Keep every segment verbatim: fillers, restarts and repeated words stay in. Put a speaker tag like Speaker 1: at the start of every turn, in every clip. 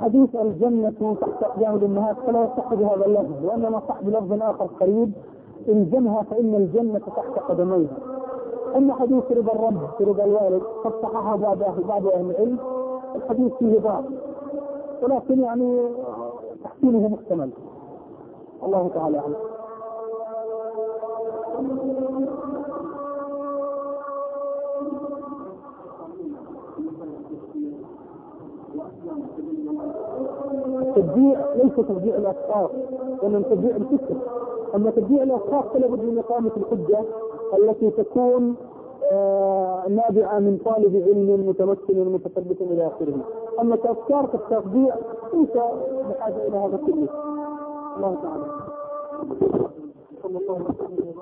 Speaker 1: حديث الجنة تحت أقدام الأمهات فلا يصح بهذا اللفظ، وإنما صح بلفظ آخر قريب: الزمها فإن الجنة تحت قدميها. أما حديث رضا الرب في رضا الوالد قد صححه بعض أهل بعض أهل العلم، الحديث فيه ضعف ولكن يعني تحسينه محتمل، الله تعالى أعلم. التشجيع ليس تشجيع الأشخاص وإنما تشجيع الفكر. أما تشجيع الأشخاص فلا بد من إقامة الحجة التي تكون آه نابعة من طالب علم متمكن متثبت إلى آخره. أما كأفكار كالتشجيع ليس بحاجة إلى هذا كله. الله تعالى. صلى الله عليه وسلم.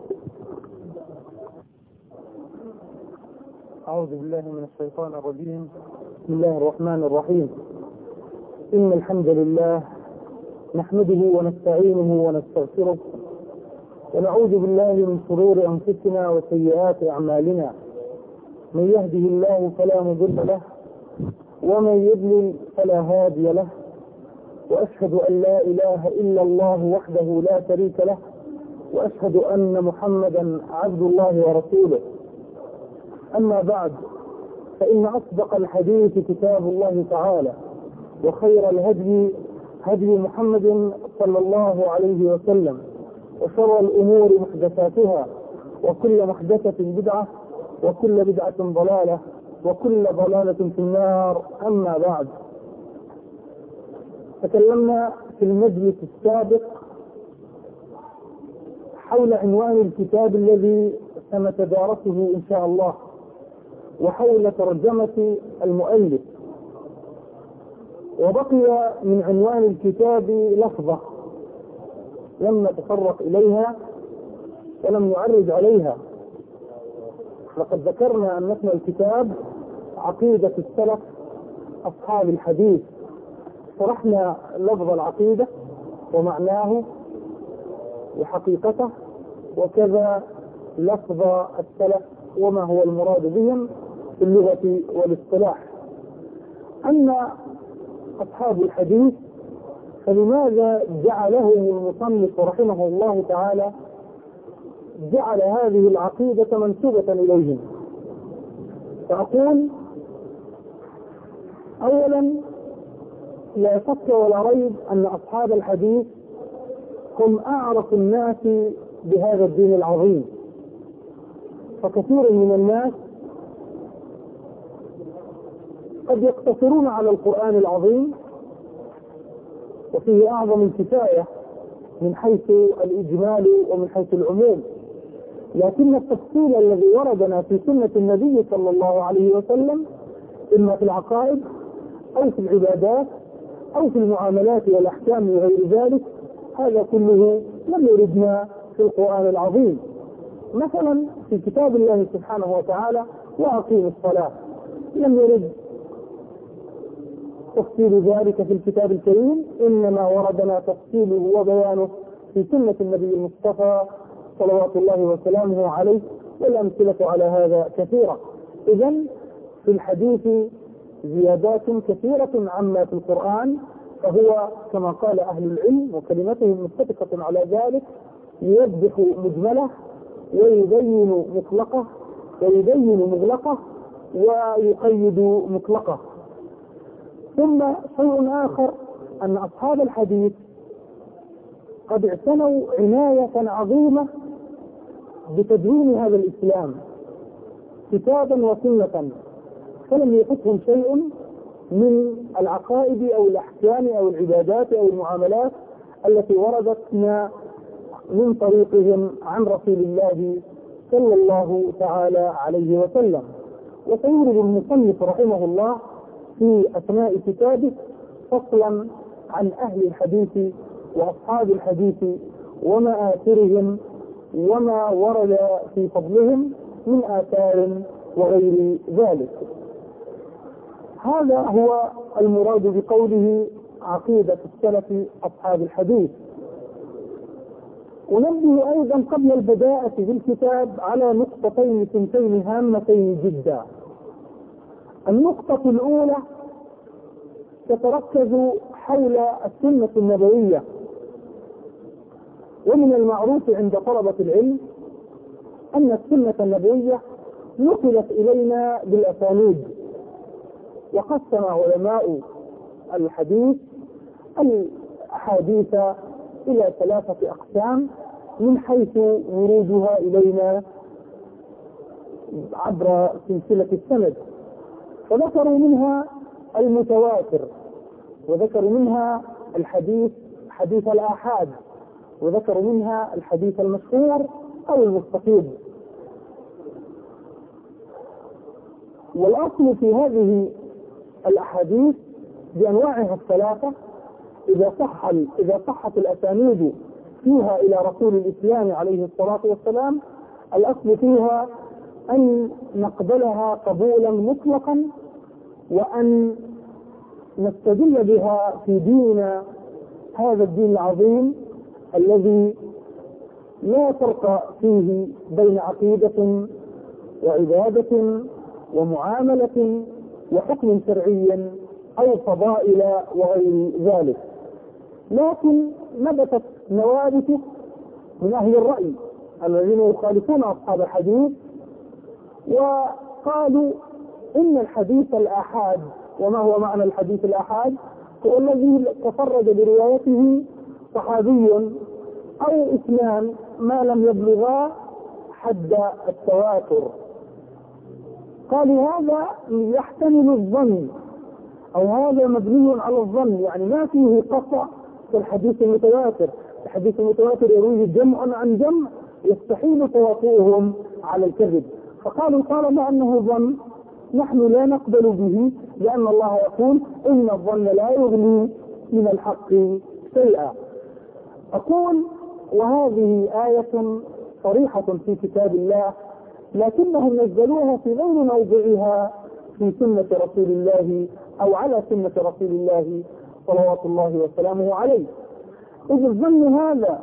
Speaker 1: أعوذ بالله من الشيطان الرجيم. بسم الله الرحمن الرحيم. إن الحمد لله نحمده ونستعينه ونستغفره ونعوذ بالله من شرور أنفسنا وسيئات أعمالنا. من يهده الله فلا مضل له ومن يضلل فلا هادي له، وأشهد أن لا إله إلا الله وحده لا شريك له، وأشهد أن محمدا عبد الله ورسوله. أما بعد، فإن أصدق الحديث كتاب الله تعالى، وخير الهدي هدي محمد صلى الله عليه وسلم، وشر الأمور محدثاتها، وكل محدثة بدعة، وكل بدعة ضلالة، وكل ضلالة في النار. أما بعد، تكلمنا في المجلس السابق حول عنوان الكتاب الذي سنتدارسه إن شاء الله، وحول ترجمة المؤلف، وبقي من عنوان الكتاب لفظة لم نتطرق إليها ولم نعرج عليها. لقد ذكرنا أن اسم الكتاب عقيدة السلف أصحاب الحديث، شرحنا لفظ العقيدة ومعناه وحقيقته، وكذا لفظ السلف وما هو المراد بهم في اللغة والاصطلاح. أما أصحاب الحديث فلماذا جعلهم المصنف رحمه الله تعالى جعل هذه العقيدة منسوبة إليهم؟ فأقول: أولا، لا شك ولا ريب أن أصحاب الحديث هم أعرف الناس بهذا الدين العظيم، فكثير من الناس قد يقتصرون على القرآن العظيم وفيه أعظم الكفاية من حيث الإجمال ومن حيث العموم، لكن التفصيل الذي وردنا في سنة النبي صلى الله عليه وسلم إما في العقائد أو في العبادات أو في المعاملات والأحكام وغير ذلك، هذا كله لم يردنا في القرآن العظيم. مثلا في كتاب الله سبحانه وتعالى: وأقيم الصلاة، لم يرد تفصيل ذلك في الكتاب الكريم، إنما وردنا تفصيله وبيانه في سنة النبي المصطفى صلوات الله وسلامه عليه، والأمثلة على هذا كثيرة. إذن في الحديث زيادات كثيرة عما في القرآن، فهو كما قال أهل العلم وكلمتهم متفقة على ذلك: يوضح مجمله ويبين مطلقه ويبين مغلقه ويقيد مطلقه. ثم شيء آخر، أن أصحاب الحديث قد اعتنوا عناية عظيمة بتدوين هذا الإسلام كتابا وسنة، فلم يفوتهم شيء من العقائد أو الأحكام أو العبادات أو المعاملات التي وردتنا من طريقهم عن رسول الله صلى الله تعالى عليه وسلم. وسيورد المصنف رحمه الله في أثناء كتابه فصلا عن أهل الحديث وأصحاب الحديث ومآثرهم وما ورد في فضلهم من آثار وغير ذلك. هذا هو المراد بقوله عقيدة السلف أصحاب الحديث. ونبدأ أيضا قبل البداءة بالكتاب على نقطتين ثنتين هامتين جدا. النقطة الأولى تتركز حول السنة النبوية. ومن المعروف عند طلبة العلم أن السنة النبوية نقلت إلينا بالأسانيد، وقسم علماء الحديث الأحاديث إلى ثلاثة أقسام من حيث ورودها إلينا عبر سلسلة السند. فذكروا منها المتواتر، وذكروا منها الحديث حديث الآحاد، وذكروا منها الحديث المشهور أو المستفيض. والأصل في هذه الأحاديث بأنواعها الثلاثة إذا صح إذا صحت الأسانيد فيها إلى رسول الإسلام عليه الصلاة والسلام، الأصل فيها أن نقبلها قبولا مطلقا، وأن نستدل بها في ديننا هذا الدين العظيم الذي لا فرق فيه بين عقيدة وعبادة ومعاملة وحكم شرعي أو فضائل وغير ذلك. لكن نبتت نوابت من أهل الرأي الذين يخالفون أصحاب الحديث، وقالوا إن الحديث الآحاد، وما هو معنى الحديث الآحاد؟ هو الذي تفرد بروايته صحابي أو اثنان ما لم يبلغا حد التواتر. قالوا هذا يحتمل الظن، أو هذا مبني على الظن، يعني ما فيه قطع في الحديث المتواتر. الحديث المتواتر يرويه جمع عن جمع يستحيل تواطؤهم على الكذب. فقالوا طالما أنه ظن نحن لا نقبل به، لأن الله يقول إن الظن لا يغني من الحق شيئا. أقول وهذه آية صريحة في كتاب الله، لكنهم نزلوها في غير موضعها في سنة رسول الله أو على سنة رسول الله صلوات الله وسلامه عليه. إذ الظن هذا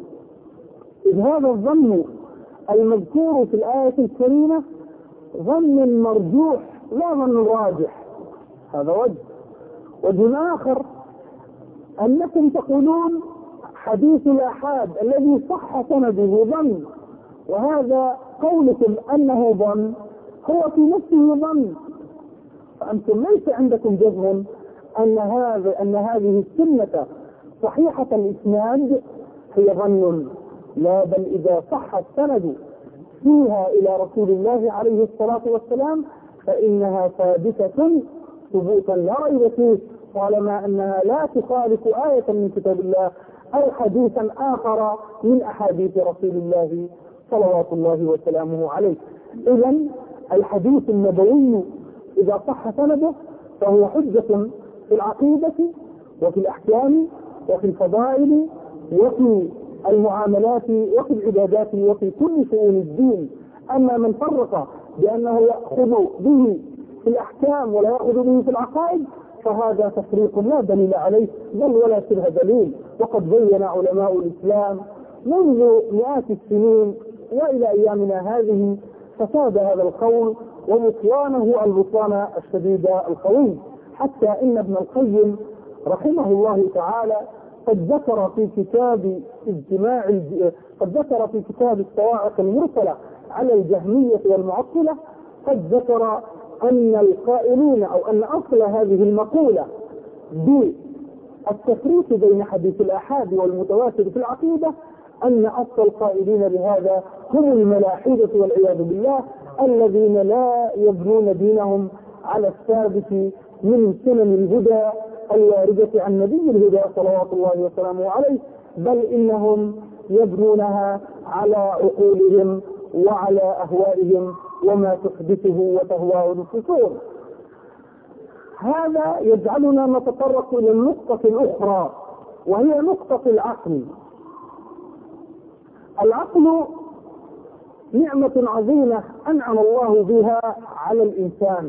Speaker 1: إذ هذا الظن المذكور في الآية الكريمة ظن مرجوح لا ظن راجح. هذا وجه. وجه آخر أنكم تقولون حديث الآحاد الذي صح سنده ظن، وهذا قولكم أنه ظن هو في نفسه ظن، فأنتم ليس عندكم جزم أن هذا أن هذه السنة صحيحة الإسناد هي ظن، لا، بل إذا صح السند فيها إلى رسول الله عليه الصلاة والسلام فإنها ثابتة ثبوتا لا ريب فيه، طالما أنها لا تخالف آية من كتاب الله أو حديثا آخر من أحاديث رسول الله صلوات الله وسلامه عليه. إذن الحديث النبوي إذا صح سنده فهو حجة في العقيدة وفي الأحكام وفي الفضائل وفي المعاملات وفي العبادات وفي كل شؤون الدين. أما من فرق بأنه يأخذ به في الأحكام ولا يأخذ به في العقائد فهذا تفريق لا دليل عليه بل ولا شبه دليل. وقد بين علماء الإسلام منذ مئات السنين وإلى أيامنا هذه فساد هذا القول وبطلانه البطلان الشديد القوي، حتى إن ابن القيم رحمه الله تعالى قد ذكر في كتاب اجتماع قد ذكر في كتاب الصواعق المرسلة على الجهمية والمعطلة، قد ذكر أن القائلين أو أن أصل هذه المقولة بالتفريق بين حديث الآحاد والمتواتر في العقيدة أن أصل القائلين بهذا هم الملاحدة والعياذ بالله، الذين لا يبنون دينهم على الثابت من سنن الهدى الواردة عن نبي الهدى صلوات الله وسلامه عليه، بل إنهم يبنونها على عقولهم وعلى أهوائهم وما تحدثه وتهواه نفوسهم. هذا يجعلنا نتطرق إلى النقطة الأخرى وهي نقطة العقل. العقل نعمة عظيمة أنعم الله بها على الإنسان،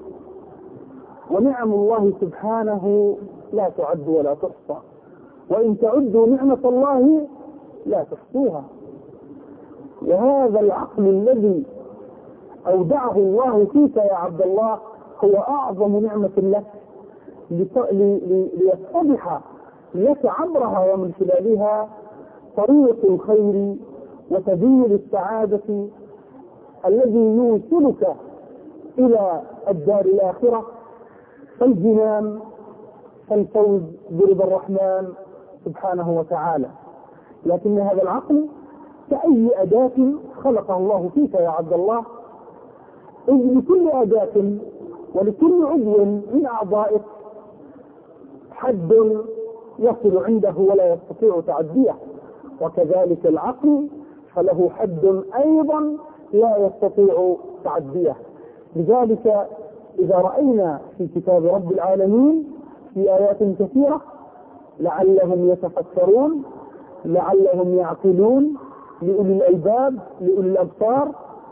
Speaker 1: ونعم الله سبحانه لا تعد ولا تحصى، وإن تعدوا نعمة الله لا تحصوها. وهذا العقل الذي أودعه الله فيك يا عبد الله هو أعظم نعمة لك، ليتضح لك عبرها ومن خلالها طريق الخير وسبيل السعادة الذي يوصلك إلى الدار الآخرة، فالجنان، فالفوز برضا الرحمن سبحانه وتعالى. لكن هذا العقل كأي أداة خلقه الله فيك يا عبد الله، إذ لكل أداة ولكل عضو من أعضائك حد يصل عنده ولا يستطيع تعديه، وكذلك العقل فله حد أيضا لا يستطيع تعديه. لذلك إذا رأينا في كتاب رب العالمين في آيات كثيرة لعلهم يتفكرون، لعلهم يعقلون، لأولي الألباب، لأولي الأبصار،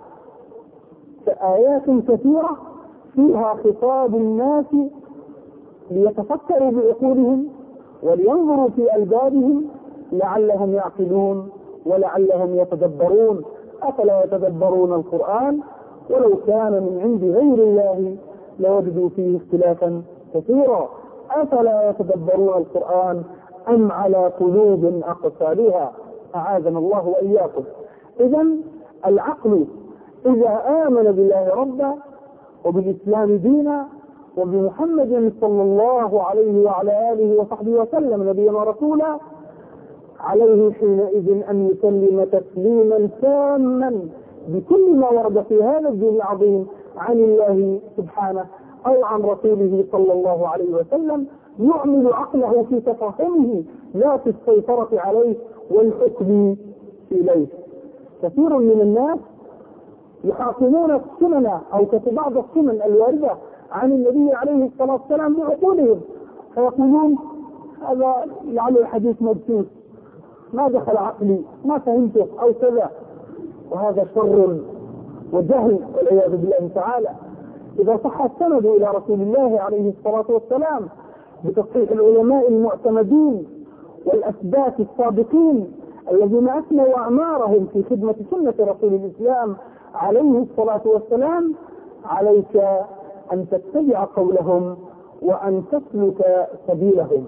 Speaker 1: آيات كثيرة فيها خطاب الناس ليتفكروا بعقولهم ولينظروا في ألبابهم لعلهم يعقلون ولعلهم يتدبرون. أفلا يتدبرون القرآن ولو كان من عند غير الله لوجدوا فيه اختلافا كثيرا. أفلا يتدبرون القرآن أم على قلوب أقفالها؟ أعاذنا الله وإياكم. إذن العقل إذا آمن بالله ربا وبالإسلام دينا وبمحمد صلى الله عليه وعلى آله وصحبه وسلم نبيا ورسولا، عليه حينئذ أن يسلم تسليما تاما بكل ما ورد في هذا الدين العظيم عن الله سبحانه أو عن رسوله صلى الله عليه وسلم، يعمل عقله في تفهمه لا في السيطرة عليه والحكم إليه. كثير من الناس يحاكمون السنن أو بعض السنن الواردة عن النبي عليه الصلاة والسلام بعقولهم، فيقولون هذا لعل الحديث مبسوط، ما دخل عقلي، ما فهمته أو كذا، وهذا شر وجهل والعياذ بالله تعالى. إذا صح السند إلى رسول الله عليه الصلاة والسلام بتصحيح العلماء المعتمدين والأثبات الصادقين الذين أثنوا أعمارهم في خدمة سنة رسول الإسلام عليه الصلاة والسلام، عليك أن تتبع قولهم وأن تسلك سبيلهم.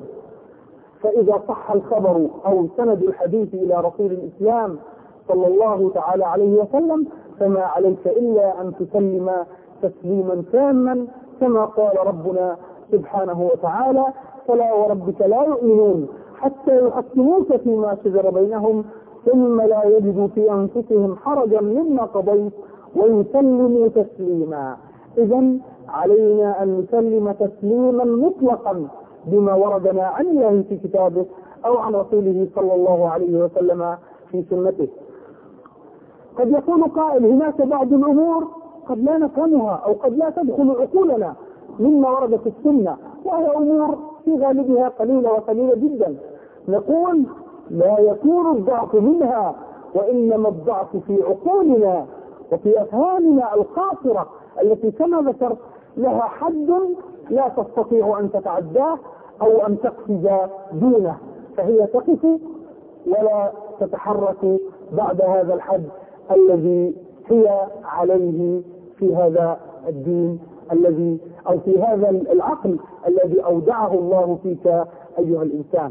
Speaker 1: فإذا صح الخبر أو سند الحديث إلى رسول الإسلام صلى الله تعالى عليه وسلم فما عليك إلا أن تسلم تسليما تاما كما قال ربنا سبحانه وتعالى: فلا وربك لا يؤمنون حتى يحكموك فيما شجر بينهم ثم لا يجدوا في أنفسهم حرجا مما قضيت ويسلموا تسليما. إذن علينا أن نسلم تسليما مطلقا بما وردنا عن الله في كتابه أو عن رسوله صلى الله عليه وسلم في سنته. قد يقول قائل: هناك بعض الأمور قد لا نفهمها أو قد لا تدخل عقولنا مما ورد في السنة، وهي أمور في غالبها قليلة وقليلة جدا. نقول: لا يكون الضعف منها، وإنما الضعف في عقولنا وفي أفهامنا القاصرة التي كما ذكرت لها حد لا تستطيع أن تتعداه أو أن تقفز دونه، فهي تقف ولا تتحرك بعد هذا الحد الذي هي عليه في هذا الدين الذي أو في هذا العقل الذي أودعه الله فيك أيها الإنسان.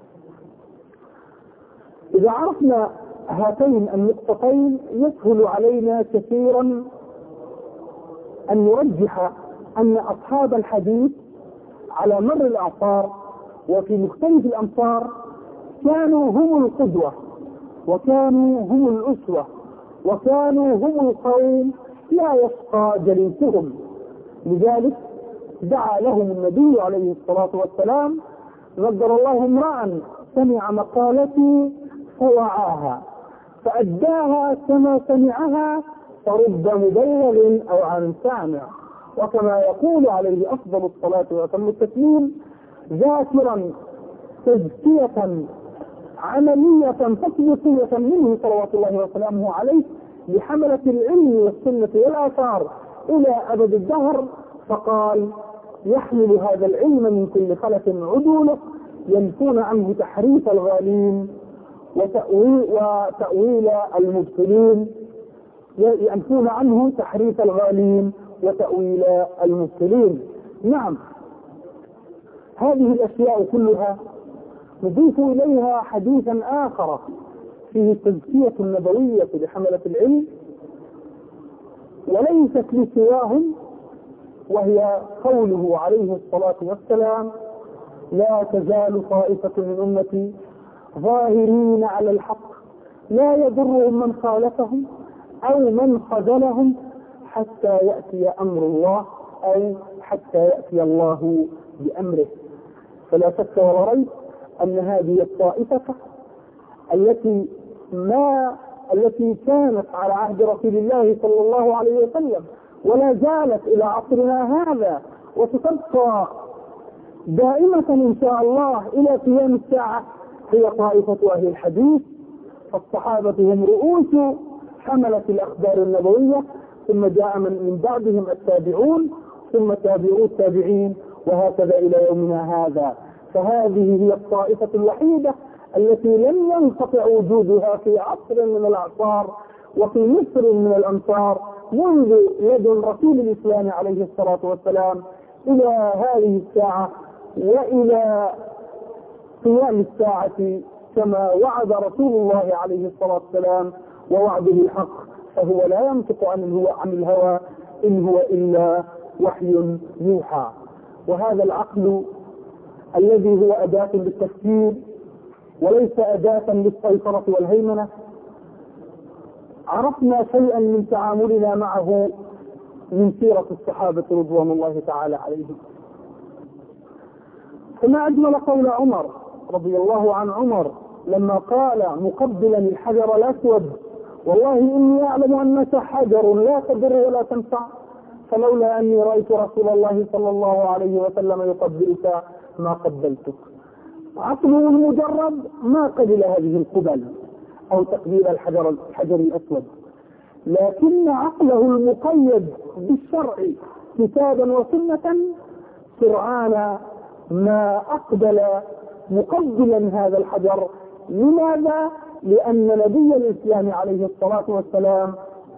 Speaker 1: إذا عرفنا هاتين النقطتين يسهل علينا كثيرا أن نرجح أن أصحاب الحديث على مر الأعصار وفي مختلف الأمصار كانوا هم القدوة وكانوا هم الأسوة وكانوا هم القوم لا يشقى جليسهم. لذلك دعا لهم النبي عليه الصلاة والسلام: نضر الله امرأ سمع مقالتي فوعاها فأداها كما سمعها فرب مبلغ أو عن سامع. وكما يقول عليه أفضل الصلاة وأتم التسليم: ذاكرا تزكية عملية تطبيقية منه صلوات الله وسلامه عليه لحملة العلم والسنة والآثار إلى أبد الدهر. فقال: يحمل هذا العلم من كل خلف عدوله ينفون عنه تحريف الغالين وتأويل, وتأويل المبطلين ينفون عنه تحريف الغالين وتأويل المبطلين. نعم، هذه الأشياء كلها نضيف إليها حديثا آخر فيه تزكية نبوية لحملة العلم وليست لسواهم، وهي قوله عليه الصلاة والسلام: لا تزال طائفة من أمتي ظاهرين على الحق لا يضرهم من خالفهم أو من خذلهم حتى يأتي أمر الله أو حتى يأتي الله بأمره. فلا شك ولا ريب أن هذه الطائفة التي ما التي كانت على عهد رسول الله صلى الله عليه وسلم ولا زالت إلى عصرنا هذا وستبقى دائمة إن شاء الله إلى قيام الساعة هي طائفة أهل الحديث. فالصحابة هم رؤوس حملة الأخبار النبوية، ثم جاء من بعدهم التابعون، ثم تابعو التابعين، وهكذا إلى يومنا هذا. فهذه هي الطائفة الوحيدة التي لم ينقطع وجودها في عصر من الأعصار وفي مصر من الأمصار منذ يد رسول الإسلام عليه الصلاة والسلام إلى هذه الساعة وإلى قيام الساعة، كما وعد رسول الله عليه الصلاة والسلام ووعده الحق، فهو لا ينطق عن الهوى إن هو إلا وحي يوحى. وهذا العقل الذي هو أداة للتفكير وليس أداة للسيطرة والهيمنة، عرفنا شيئا من تعاملنا معه من سيرة الصحابة رضوان الله تعالى عليهم. فما أجمل قول عمر رضي الله عن عمر لما قال مقبلا الحجر الأسود: والله إني أعلم أنك حجر لا تضر ولا تنفع، فلولا أني رأيت رسول الله صلى الله عليه وسلم يقبلك ما قبلتك. عقله المجرد ما قبل هذه القبل أو تقبيل الحجر الحجر الأسود، لكن عقله المقيد بالشرع كتابا وسنة سرعان ما أقبل مقبلا هذا الحجر. لماذا؟ لأن نبي الإسلام عليه الصلاة والسلام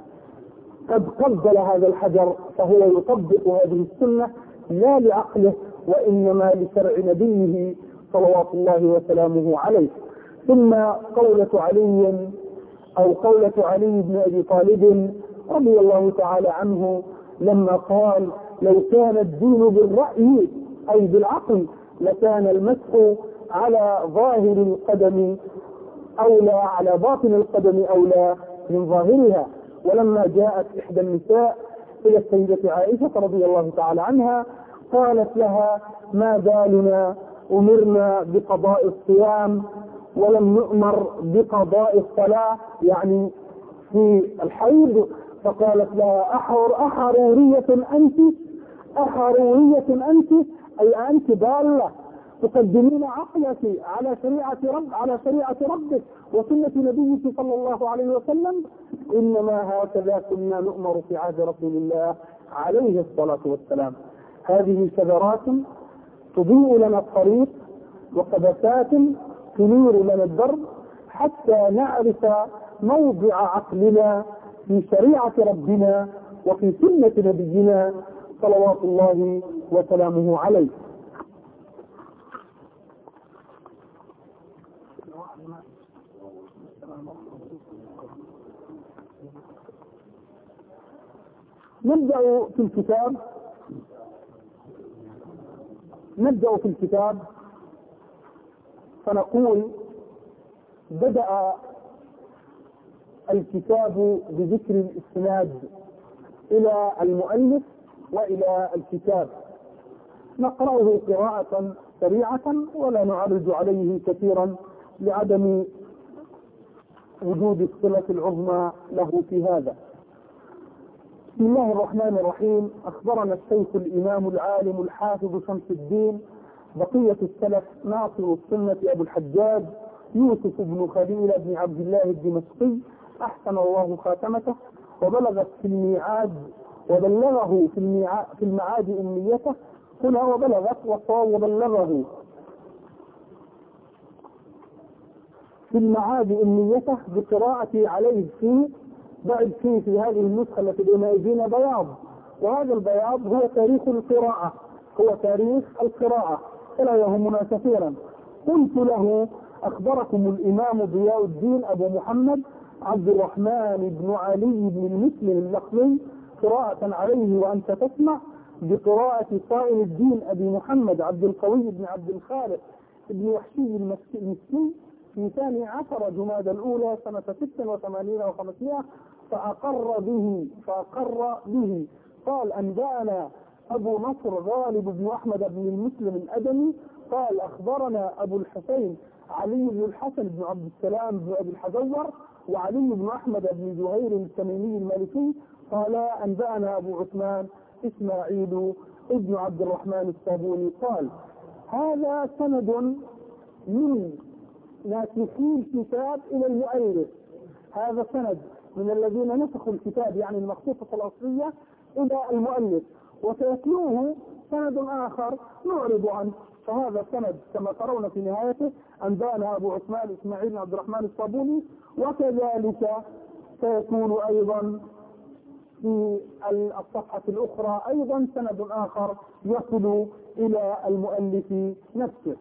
Speaker 1: قد قبل هذا الحجر، فهو يطبق هذه السنة لا لعقله وإنما لشرع نبيه صلوات الله وسلامه عليه. ثم قولة علي أو قولة علي بن أبي طالب رضي الله تعالى عنه لما قال: لو كان الدين بالرأي أي بالعقل لكان المسح على ظاهر القدم أولى، على باطن القدم أولى من ظاهرها. ولما جاءت إحدى النساء إلى السيدة عائشة رضي الله تعالى عنها قالت لها: ما بالنا أمرنا بقضاء الصيام ولم نؤمر بقضاء الصلاة، يعني في الحيض. فقالت لها: أحر أحرورية أنت أحرورية أنت أي أنت ضالة تقدمين عقلك على شريعة رب على شريعة ربك وسنة نبيك صلى الله عليه وسلم. إنما هكذا كنا نؤمر في عهد رسول الله عليه الصلاة والسلام. هذه شذرات تضيء لنا الطريق وقبسات تنير لنا الدرب حتى نعرف موضع عقلنا في شريعة ربنا وفي سنة نبينا صلوات الله وسلامه عليه. نبدأ في الكتاب نبدأ في الكتاب فنقول: بدأ الكتاب بذكر الإسناد إلى المؤلف وإلى الكتاب. نقرأه قراءة سريعة ولا نعرج عليه كثيرا لعدم وجود الصلة العظمى له في هذا. بسم الله الرحمن الرحيم. أخبرنا الشيخ الإمام العالم الحافظ شمس الدين بقية السلف ناصر السنة أبو الحجاج يوسف بن خليل بن عبد الله الدمشقي أحسن الله خاتمته، وبلغت في الميعاد وبلغه في الميعاد في المعاد أمنيته هنا وبلغت وصار وبلغه في المعاد أمنيته بقراءة عليه فيه بعد فيه في هذه النسخة التي بين أيدينا بياض، وهذا البياض هو تاريخ القراءة هو تاريخ القراءة فلا يهمنا كثيرا. قلت له: أخبركم الإمام ضياء الدين أبو محمد عبد الرحمن بن علي بن المسلم اللخمي قراءة عليه وأنت تسمع بقراءة صائم الدين أبي محمد عبد القوي بن عبد الخالق بن وحشي المسكي في ثاني عشر جماد الأولى سنة ست وثمانين وخمسمائة، فأقر به فأقر به قال: أنبأنا أبو نصر غالب بن أحمد بن المسلم الأدمي قال: أخبرنا أبو الحسين علي بن الحسن بن عبد السلام بن أبي الحجور وعلي بن أحمد بن زهير التميمي المالكي قال: أنبأنا أبو عثمان إسماعيل ابن عبد الرحمن الصابوني قال. هذا سند من ناسخي الكتاب إلى المؤلف، هذا سند من الذين نسخوا الكتاب يعني المخطوطة الأصلية إلى المؤلف، وسيتلوه سند آخر نعرض عنه. فهذا سند كما ترون في نهايته: أنبأنا أبو عثمان إسماعيل بن عبد الرحمن الصابوني. وكذلك سيكون أيضا في الصفحة الأخرى أيضا سند آخر يصل إلى المؤلف نفسه.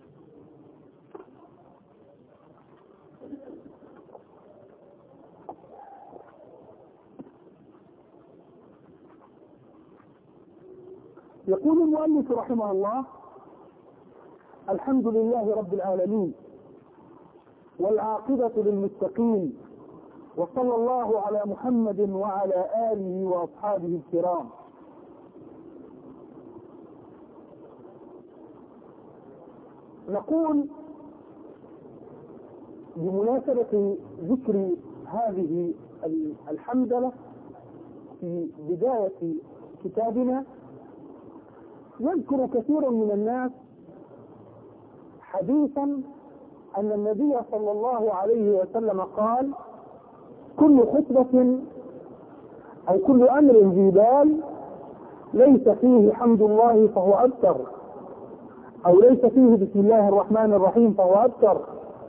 Speaker 1: يقول المؤلف رحمه الله: الحمد لله رب العالمين والعاقبة للمتقين، وصلى الله على محمد وعلى آله وأصحابه الكرام. نقول بمناسبة ذكر هذه الحمدلة في بداية كتابنا، يذكر كثير من الناس حديثا أن النبي صلى الله عليه وسلم قال: كل خطبة أو كل أمر ذي بال ليس فيه حمد الله فهو أبتر، أو ليس فيه بسم الله الرحمن الرحيم فهو أبتر.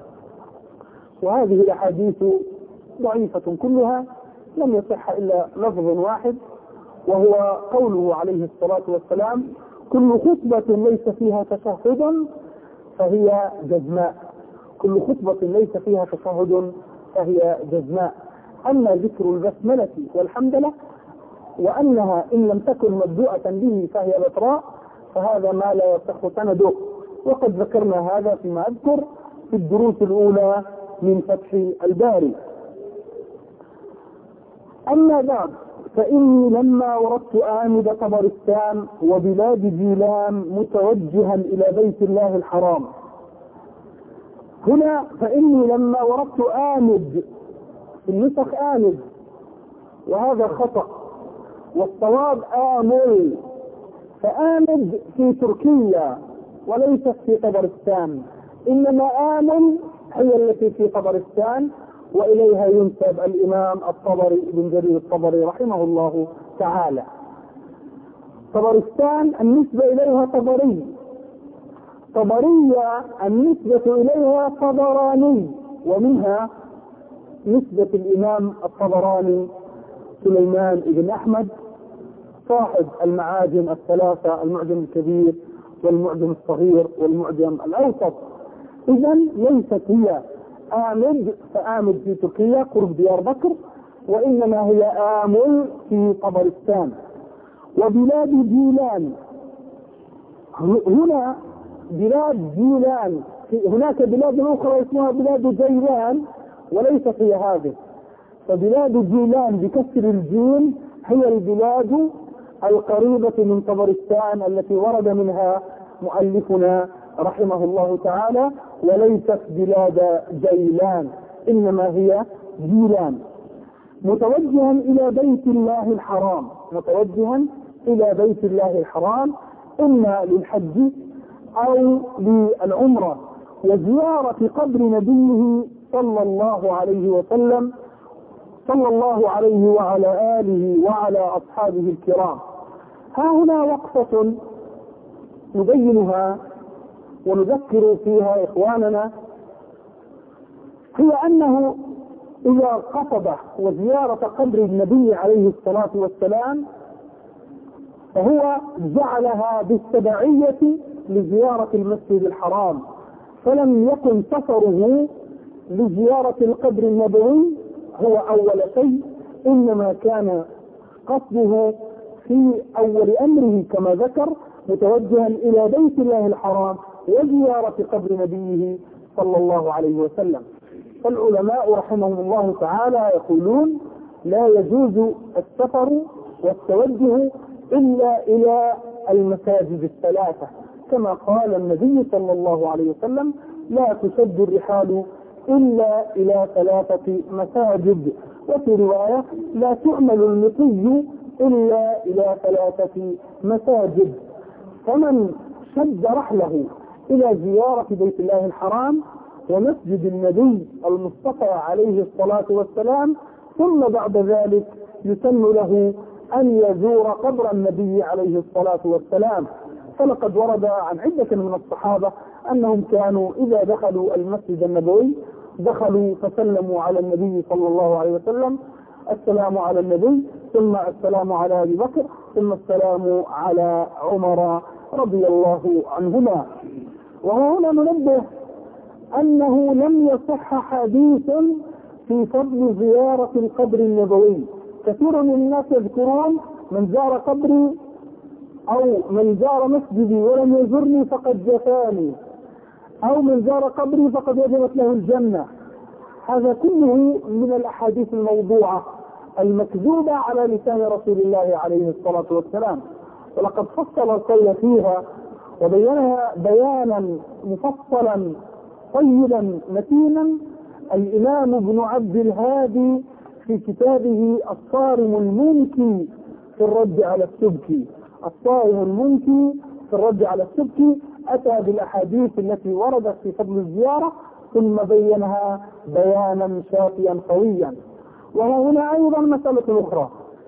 Speaker 1: وهذه الأحاديث ضعيفة كلها، لم يصح إلا لفظ واحد، وهو قوله عليه الصلاة والسلام: كل خطبة ليس فيها تشهد فهي جزماء. كل خطبة ليس فيها تشهد فهي جزماء. أما ذكر البسملة والحمدلة وأنها إن لم تكن مبدوءة به فهي بطراء، فهذا ما لا يصح سنده، وقد ذكرنا هذا فيما أذكر في الدروس الأولى من فتح الباري. أما بعد، فإني لما وردت آمد طبرستان وبلاد جيلان متوجها إلى بيت الله الحرام. هنا فإني لما وردت آمد، في النسخ آمد، وهذا خطأ، والصواب آمل، فآمد في تركيا وليست في طبرستان، إنما آمل هي التي في طبرستان، وإليها ينسب الإمام الطبري بن جرير الطبري رحمه الله تعالى. طبرستان النسبة إليها طبري، طبرية النسبة إليها طبراني، ومنها نسبة الإمام الطبراني سليمان بن أحمد صاحب المعاجم الثلاثة: المعجم الكبير والمعجم الصغير والمعجم الأوسط. إذن ليست هي آمد، فآمد في تركيا قرب ديار بكر، وإنما هي آمل في طبرستان. وبلاد جيلان، هنا بلاد جيلان، هناك بلاد أخرى اسمها بلاد جيلان وليست هي هذه. فبلاد جيلان بكسر الجيم هي البلاد القريبة من طبرستان التي ورد منها مؤلفنا رحمه الله تعالى، وليست بلاد جيلان، إنما هي جيلان. متوجها إلى بيت الله الحرام، متوجها إلى بيت الله الحرام، إما للحج أو للعمرة وزيارة قبر نبيه صلى الله عليه وسلم، صلى الله عليه وعلى آله وعلى أصحابه الكرام. ها هنا وقفة نبينها ونذكر فيها إخواننا، هي أنه إذا قصد وزيارة قبر النبي عليه الصلاة والسلام فهو جعلها بالتبعية لزيارة المسجد الحرام، فلم يكن سفره لزيارة القبر النبوي هو أول شيء، إنما كان قصده في أول أمره كما ذكر متوجها إلى بيت الله الحرام وزيارة قبر نبيه صلى الله عليه وسلم. فالعلماء رحمهم الله تعالى يقولون لا يجوز السفر والتوجه إلا إلى المساجد الثلاثة، كما قال النبي صلى الله عليه وسلم لا تشد الرحال إلا إلى ثلاثة مساجد، وفي رواية لا تعمل المطي إلا إلى ثلاثة مساجد. فمن شد رحله إلى زيارة بيت الله الحرام ومسجد النبي المصطفى عليه الصلاة والسلام ثم بعد ذلك يسن له أن يزور قبر النبي عليه الصلاة والسلام، فلقد ورد عن عدة من الصحابة أنهم كانوا إذا دخلوا المسجد النبوي دخلوا فسلموا على النبي صلى الله عليه وسلم، السلام على النبي ثم السلام على أبي بكر ثم السلام على عمر رضي الله عنهما. وهنا ننبه أنه لم يصح حديث في فضل زيارة القبر النبوي. كثير من الناس يذكرون من زار قبري أو من زار مسجدي ولم يزرني فقد جفاني، أو من زار قبري فقد وجبت له الجنة. هذا كله من الأحاديث الموضوعة المكذوبة على لسان رسول الله عليه الصلاة والسلام، ولقد فصل القول فيها وبينها بيانا مفصلا طيبا متينا الإمام ابن عبد الهادي في كتابه الصارم المنكي في الرد على السبكي. الصارم المنكي في الرد على السبكي أتى بالأحاديث التي وردت في فضل الزيارة ثم بينها بيانا شافيا قويا. وهنا أيضا مسألة أخرى،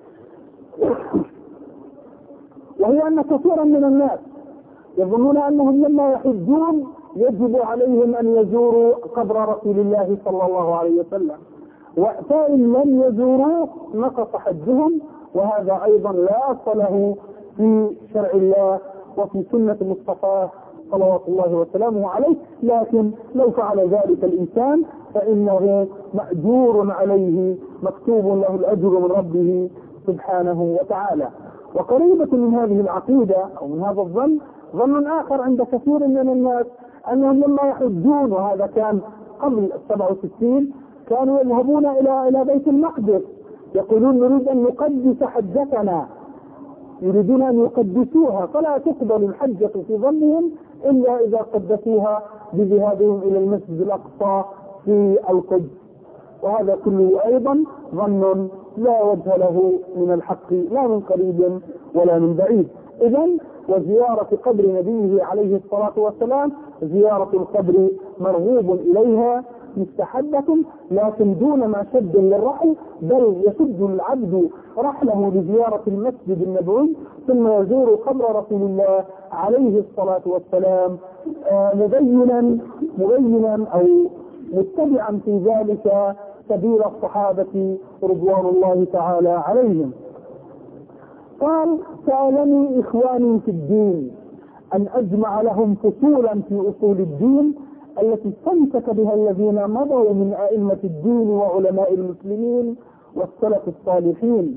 Speaker 1: وهي أن كثيرا من الناس يظنون أنهم لما يحجون يجب عليهم أن يزوروا قبر رسول الله صلى الله عليه وسلم، فإن لم يزوروه نقص حجهم، وهذا أيضا لا أصل له في شرع الله وفي سنة المصطفى صلوات الله وسلامه عليه. لكن لو فعل ذلك الإنسان فإنه مأجور عليه، مكتوب له الأجر من ربه سبحانه وتعالى. وقريبة من هذه العقيدة أو من هذا الظن ظن آخر عند كثير من الناس أنهم لما يحجون، وهذا كان قبل السبع وستين، كانوا يذهبون إلى إلى بيت المقدس يقولون نريد أن نقدس حجتنا، يريدون أن يقدسوها، فلا تقبل الحجة في ظنهم إلا إذا قدسوها بذهابهم إلى المسجد الأقصى في القدس. وهذا كله أيضا ظن لا وجه له من الحق لا من قريب ولا من بعيد. إذن وزيارة قبر نبيه عليه الصلاة والسلام زيارة القبر مرغوب إليها مستحبة، لكن دون ما شد للرحل، بل يشد العبد رحله لزيارة المسجد النبوي ثم يزور قبر رسول الله عليه الصلاة والسلام مبينا مبينا أو متبعا في ذلك سبيل الصحابة رضوان الله تعالى عليهم. قال سألني إخواني في الدين أن أجمع لهم فصولا في أصول الدين التي استمسك بها الذين مضوا من أئمة الدين وعلماء المسلمين والسلف الصالحين.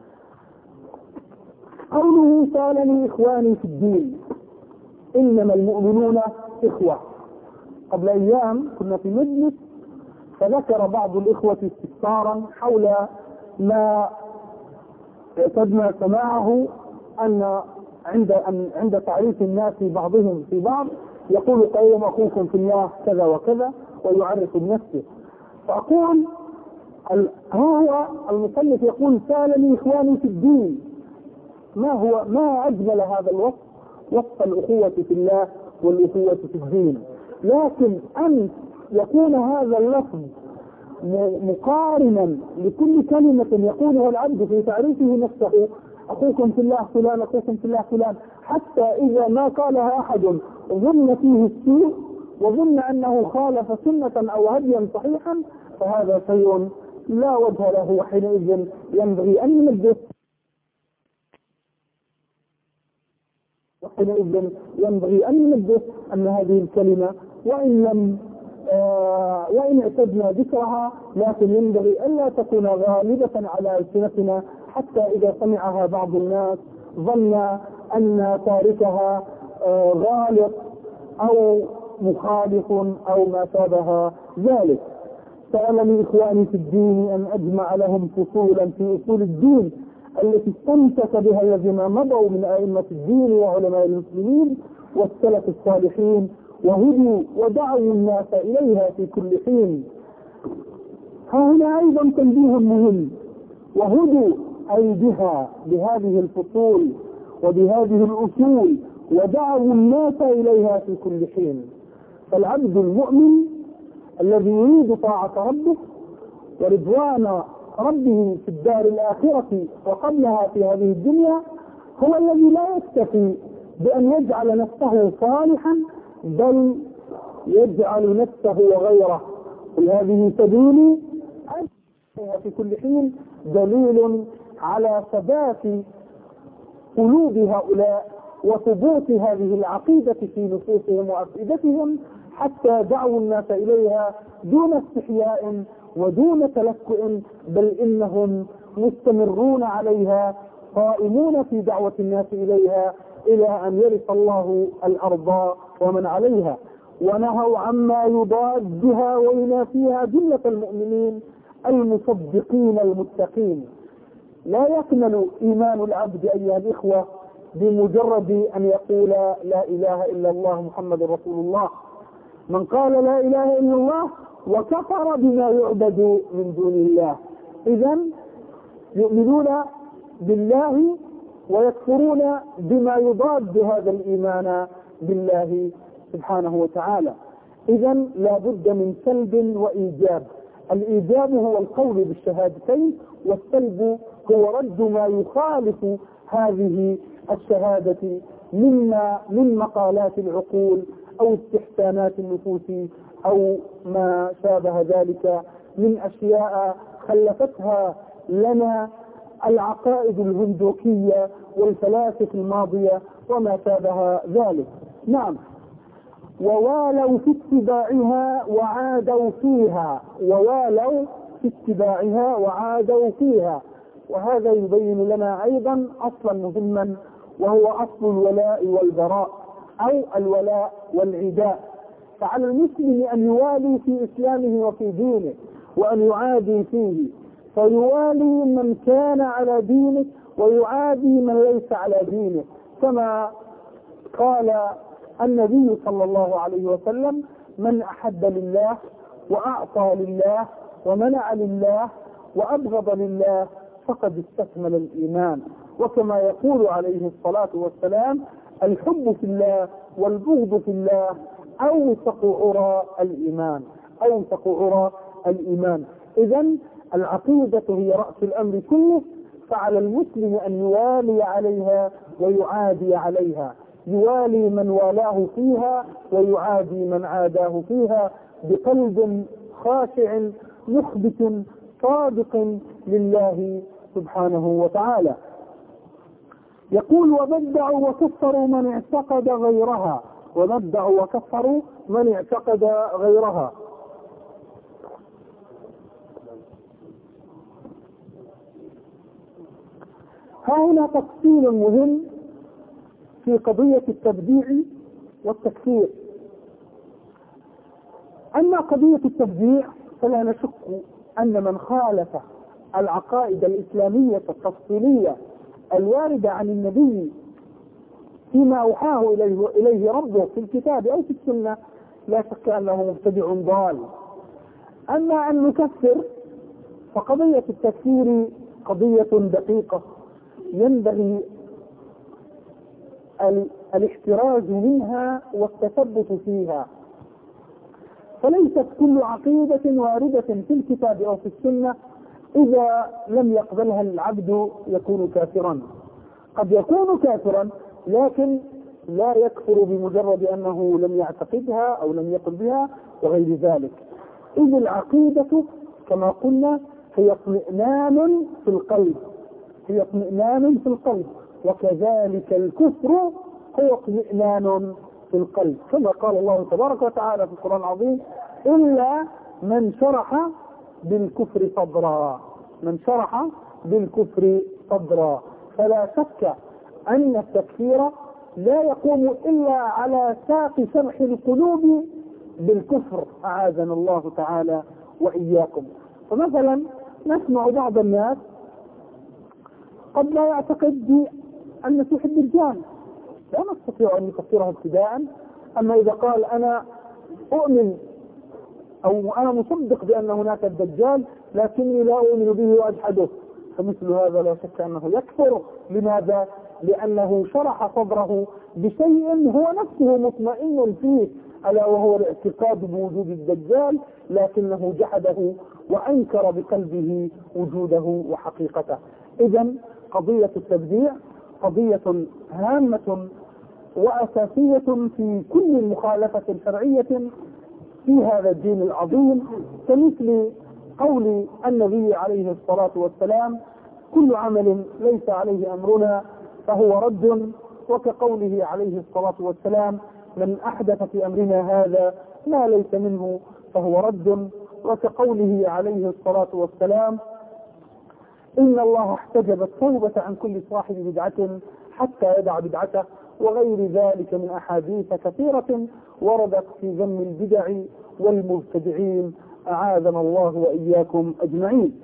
Speaker 1: قوله سألني إخواني في الدين، إنما المؤمنون إخوة. قبل أيام كنا في مجلس فذكر بعض الإخوة استفسارا حول ما اعتدنا سماعه أن عند أن عند تعريف الناس بعضهم في بعض يقول قوم أخوكم في الله كذا وكذا ويعرف بنفسه. فأقول هو المصنف يقول سألني إخواني في الدين، ما هو ما أجمل هذا الوصف، وصف الأخوة في الله والأخوة في الدين. لكن أن يكون هذا اللفظ مقارنا لكل كلمة يقولها العبد في تعريفه نفسه، أخوكم في الله فلان أخوكم في الله فلان، حتى إذا ما قالها أحد ظن فيه السوء وظن أنه خالف سنة أو هديا صحيحا فهذا شيء لا وجه له، وحينئذ ينبغي أن ينبه وحينئذ ينبغي أن ننبه أن هذه الكلمة وإن لم آه وإن اعتدنا ذكرها لكن ينبغي ألا تكون غالبة على ألسنتنا، حتى إذا سمعها بعض الناس ظن أن تاركها آه غالط أو مخالف أو ما شابه ذلك. سألني إخواني في الدين أن أجمع لهم فصولا في أصول الدين التي استمسك بها الذين مضوا من أئمة الدين وعلماء المسلمين والسلف الصالحين، وهدوا ودعوا الناس إليها في كل حين. ها هنا أيضا تنبيه مهم، وهدوا أي بها بهذه الفصول وبهذه الأصول ودعوا الناس إليها في كل حين. فالعبد المؤمن الذي يريد طاعة ربه ورضوان ربه في الدار الآخرة وقبلها في هذه الدنيا هو الذي لا يكتفي بأن يجعل نفسه صالحا، بل يجعل نفسه وغيره. قل هذه سبيلي في كل حين دليل على ثبات قلوب هؤلاء وثبوت هذه العقيدة في نفوسهم وأفئدتهم، حتى دعوا الناس إليها دون استحياء ودون تلكؤ، بل إنهم مستمرون عليها قائمون في دعوة الناس إليها إلى أن يرث الله الأرض ومن عليها. ونهوا عما يضادها وينافيها جملة المؤمنين المصدقين المتقين. لا يكمل إيمان العبد أيها الإخوة بمجرد أن يقول لا إله إلا الله محمد رسول الله. من قال لا إله إلا الله وكفر بما يعبد من دون الله، إذن يؤمنون بالله ويكفرون بما يضاد هذا الإيمان بالله سبحانه وتعالى. إذن لا بد من سلب وإيجاب. الإيجاب هو القول بالشهادتين، والسلب هو رد ما يخالف هذه الشهادة مما من مقالات العقول أو استحسانات النفوس أو ما شابه ذلك من أشياء خلفتها لنا العقائد الهندوكية والفلاسفة الماضية وما شابه ذلك. نعم، ووالوا في اتباعها وعادوا فيها، ووالوا في اتباعها وعادوا فيها. وهذا يبين لنا أيضا أصلا مهما، وهو أصل الولاء والبراء أو الولاء والعداء. فعلى المسلم أن يوالي في إسلامه وفي دينه، وأن يعادي فيه، فيوالي من كان على دينه ويعادي من ليس على دينه، كما قال النبي صلى الله عليه وسلم: من أحب لله وأعطى لله ومنع لله وأبغض لله فقد استكمل الإيمان. وكما يقول عليه الصلاة والسلام: الحب في الله والبغض في الله أوثق عرى الإيمان، أوثق عرى الإيمان. إذن العقيدة هي رأس الأمر كله، فعلى المسلم أن يوالي عليها ويعادي عليها، يوالي من والاه فيها ويعادي من عاداه فيها بقلب خاشع مخبت صادق لله سبحانه وتعالى. يقول: وبدعوا وكفروا من اعتقد غيرها، وبدعوا وكفروا من اعتقد غيرها. ها هنا تفصيل مهم في قضية التبديع والتكفير. أما قضية التبديع فلا نشك أن من خالف العقائد الإسلامية التفصيلية الواردة عن النبي فيما أوحاه إليه, إليه ربه في الكتاب أو في السنة لا شك أنه مبتدع ضال. أما أن نكفر فقضية التكفير قضية دقيقة ينبغي الاحتراز منها والتثبت فيها، فليست كل عقيدة واردة في الكتاب أو في السنة إذا لم يقبلها العبد يكون كافرا. قد يكون كافرا لكن لا يكفر بمجرد أنه لم يعتقدها أو لم يقل بها وغير ذلك. إذ العقيدة كما قلنا هي اطمئنان في القلب، هي اطمئنان في القلب، وكذلك الكفر هو اطمئنان في القلب، كما قال الله تبارك وتعالى في القرآن العظيم: إلا من شرح بالكفر صدرا، من شرح بالكفر صدرا. فلا شك أن التكفير لا يقوم إلا على ساق شرح القلوب بالكفر، أعاذنا الله تعالى وإياكم. فمثلا نسمع بعض الناس قد لا يعتقد أن مسيح الدجال، لا نستطيع أن نكفره ابتداء. أما إذا قال أنا أؤمن أو أنا مصدق بأن هناك الدجال لكني لا أؤمن به وأجحده، فمثل هذا لا شك أنه يكفر. لماذا؟ لأنه شرح صدره بشيء هو نفسه مطمئن فيه، ألا وهو الاعتقاد بوجود الدجال، لكنه جحده وأنكر بقلبه وجوده وحقيقته. إذن قضية التبديع قضية هامة وأساسية في كل مخالفة شرعية في هذا الدين العظيم، كمثل قول النبي عليه الصلاة والسلام: كل عمل ليس عليه أمرنا فهو رد، وكقوله عليه الصلاة والسلام: من أحدث في أمرنا هذا ما ليس منه فهو رد، وكقوله عليه الصلاة والسلام: إن الله احتجب التوبة عن كل صاحب بدعة حتى يدع بدعته، وغير ذلك من أحاديث كثيرة وردت في ذم البدع والمبتدعين، أعاذنا الله وإياكم أجمعين.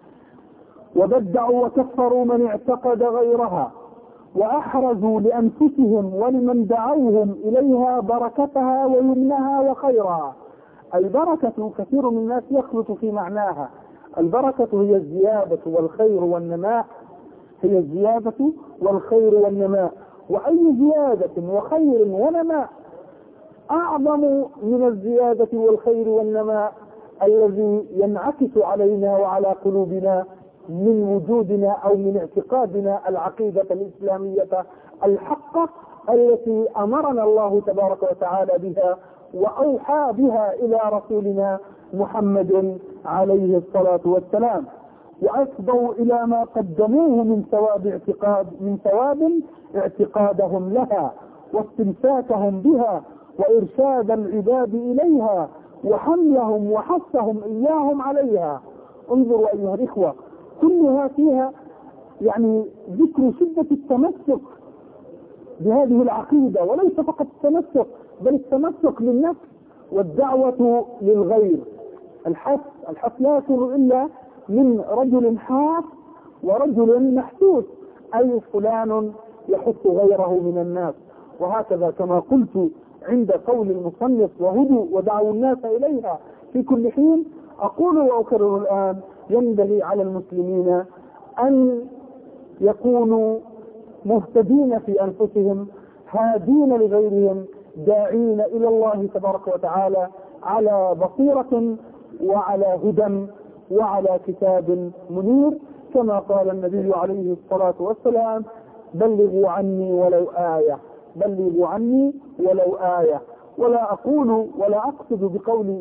Speaker 1: وبدعوا وكفروا من اعتقد غيرها، وأحرزوا لأنفسهم ولمن دعوهم إليها بركتها ويمنها وخيرها. البركة كثير من الناس يخلط في معناها. البركة هي الزيادة والخير والنماء، هي الزيادة والخير والنماء، وأي زيادة وخير ونماء أعظم من الزيادة والخير والنماء الذي ينعكس علينا وعلى قلوبنا من وجودنا أو من اعتقادنا العقيدة الإسلامية الحقة التي أمرنا الله تبارك وتعالى بها وأوحى بها إلى رسولنا محمد عليه الصلاة والسلام، وأفضوا إلى ما قدموه من ثواب اعتقاد من ثواب اعتقادهم لها واستمساكهم بها وإرشاد العباد إليها وحملهم وحثهم إياهم عليها. انظروا أيها الإخوة، كلها فيها يعني ذكر شدة التمسك بهذه العقيدة، وليس فقط التمسك بل التمسك للنفس والدعوة للغير. الحث الحث لا يكون إلا من رجل حاف ورجل محسوس، أي فلان يحث غيره من الناس. وهكذا كما قلت عند قول المصنف: وهدوا ودعوا الناس إليها في كل حين، أقول وأكرر الآن: ينبغي على المسلمين أن يكونوا مهتدين في أنفسهم، هادين لغيرهم، داعين إلى الله تبارك وتعالى على بصيرة وعلى هدى وعلى كتاب منير، كما قال النبي عليه الصلاة والسلام: بلغوا عني ولو آية، بلغوا عني ولو آية. ولا أقول ولا أقصد بقولي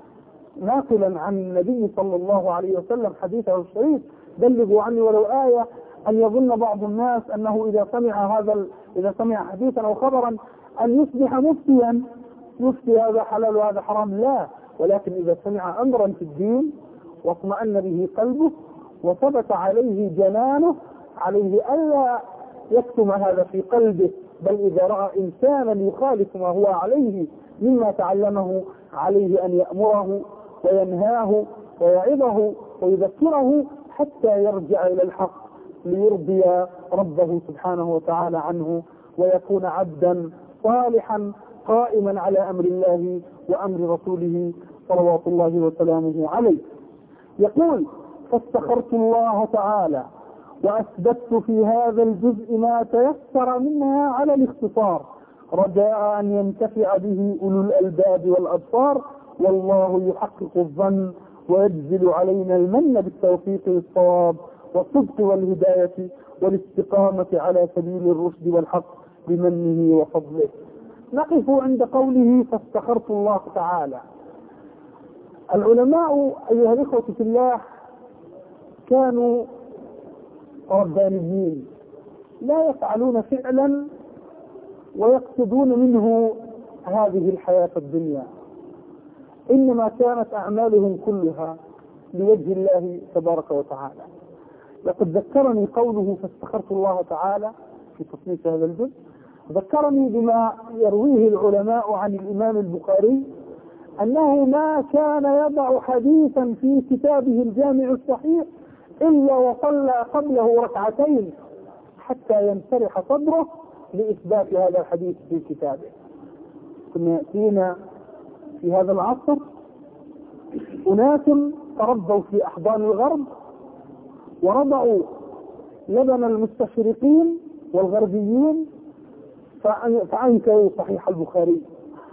Speaker 1: ناقلا عن النبي صلى الله عليه وسلم حديثه الشريف بلغوا عني ولو آية أن يظن بعض الناس أنه إذا سمع هذا إذا سمع حديثا أو خبرا أن يصبح مفتيا، يفتي هذا حلال وهذا حرام. لا، ولكن إذا سمع أمرا في الدين واطمأن به قلبه وثبت عليه جنانه، عليه ألا يكتم هذا في قلبه، بل إذا رأى إنسانا يخالف ما هو عليه مما تعلمه عليه أن يأمره وينهاه ويعظه ويذكره حتى يرجع إلى الحق ليرضي ربه سبحانه وتعالى عنه ويكون عبدا صالحا قائما على أمر الله وأمر رسوله صلوات الله وسلامه عليه. يقول: فاستخرت الله تعالى وأثبت في هذا الجزء ما تيسر منها على الاختصار، رجاء أن ينتفع به أولو الألباب والأبصار، والله يحقق الظن ويجزل علينا المن بالتوفيق للصواب والصدق والهداية والاستقامة على سبيل الرشد والحق بمنه وفضله. نقف عند قوله: فاستخرت الله تعالى. العلماء أيها الإخوة في الله كانوا ربانيين، لا يفعلون فعلا ويقصدون منه هذه الحياة الدنيا، إنما كانت أعمالهم كلها لوجه الله تبارك وتعالى. لقد ذكرني قوله فاستخرت الله تعالى في تصنيف هذا الجزء، ذكرني بما يرويه العلماء عن الإمام البخاري أنه ما كان يضع حديثا في كتابه الجامع الصحيح إلا وصلى قبله ركعتين حتى ينشرح صدره لإثبات هذا الحديث في كتابه. كنا يأتينا في هذا العصر أناس تربوا في أحضان الغرب ورضعوا لبن المستشرقين والغربيين فأنكروا صحيح البخاري،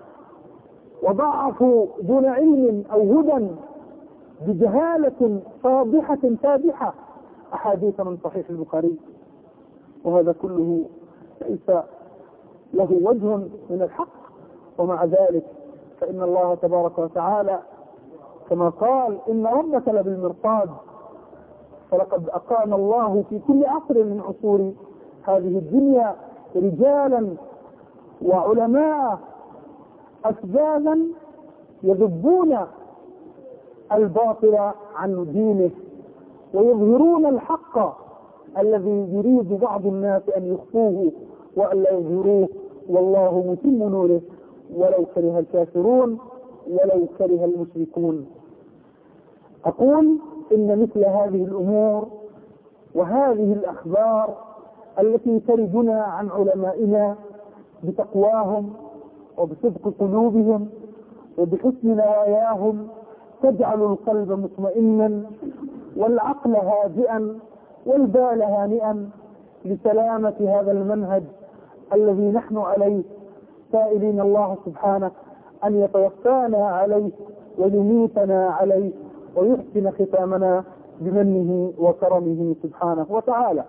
Speaker 1: وضعفوا دون علم أو هدى بجهالة فاضحة فادحة أحاديث من صحيح البخاري، وهذا كله ليس له وجه من الحق. ومع ذلك فإن الله تبارك وتعالى كما قال إن ربك لبالمرصاد، فلقد أقام الله في كل عصر من عصور هذه الدنيا رجالا وعلماء أسبابا يذبون الباطل عن دينه ويظهرون الحق الذي يريد بعض الناس أن يخفوه وأن لا يظهروه، والله متم نوره ولو كره الكافرون ولو كره المشركون. أقول إن مثل هذه الأمور وهذه الأخبار التي تردنا عن علمائنا بتقواهم وبصدق قلوبهم وبحسن نواياهم تجعل القلب مطمئنا والعقل هادئا والبال هانئا لسلامة هذا المنهج الذي نحن عليه، سائلين الله سبحانه أن يتوفانا عليه ويميتنا عليه ويحسن ختامنا بمنه وكرمه سبحانه وتعالى.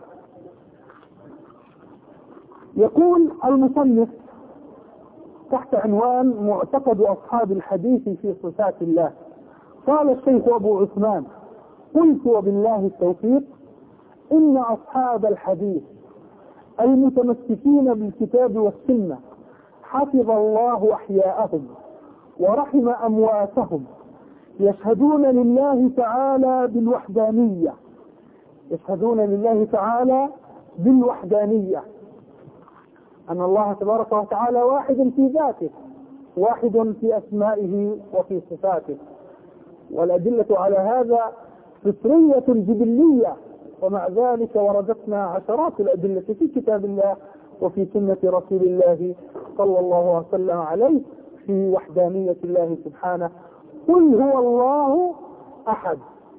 Speaker 1: يقول المصنف تحت عنوان معتقد أصحاب الحديث في صفات الله، قال الشيخ أبو عثمان: قلت وبالله التوفيق إن أصحاب الحديث المتمسكين بالكتاب والسنة حفظ الله أحياءهم ورحم أمواتهم يشهدون لله تعالى بالوحدانية يشهدون لله تعالى بالوحدانية أن الله تبارك وتعالى واحد في ذاته، واحد في أسمائه وفي صفاته، والأدلة على هذا فطرية جبلية، ومع ذلك وردتنا عشرات الأدلة في كتاب الله وفي سنة رسول الله صلى الله عليه وسلم عليه في وحدانية الله سبحانه. قل هو الله أحد،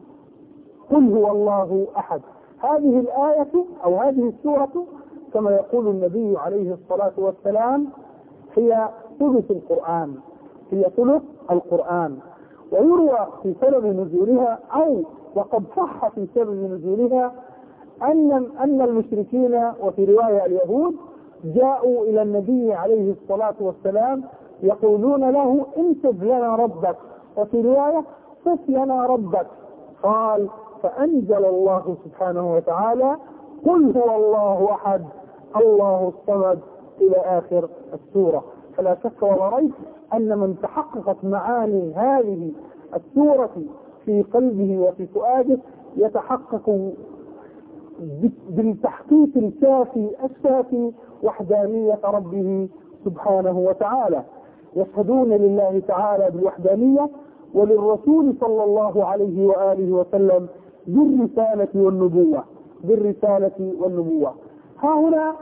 Speaker 1: قل هو الله أحد. هذه الآية أو هذه السورة كما يقول النبي عليه الصلاة والسلام هي ثلث القرآن، هي ثلث القرآن. ويروى في سبب نزولها أو وقد صح في سبب نزولها أن أن المشركين وفي رواية اليهود جاءوا إلى النبي عليه الصلاة والسلام يقولون له: انسب لنا ربك، وفي رواية: صف لنا ربك. قال: فأنزل الله سبحانه وتعالى: قل هو الله أحد الله الصمد إلى آخر السورة. فلا شك ولا ريب أن من تحققت معاني هذه السورة في قلبه وفي فؤاده يتحقق بالتحقيق الكافي الشافي وحدانية ربه سبحانه وتعالى. يشهدون لله تعالى بالوحدانية وللرسول صلى الله عليه وآله وسلم بالرسالة والنبوة بالرسالة والنبوة. ها هنا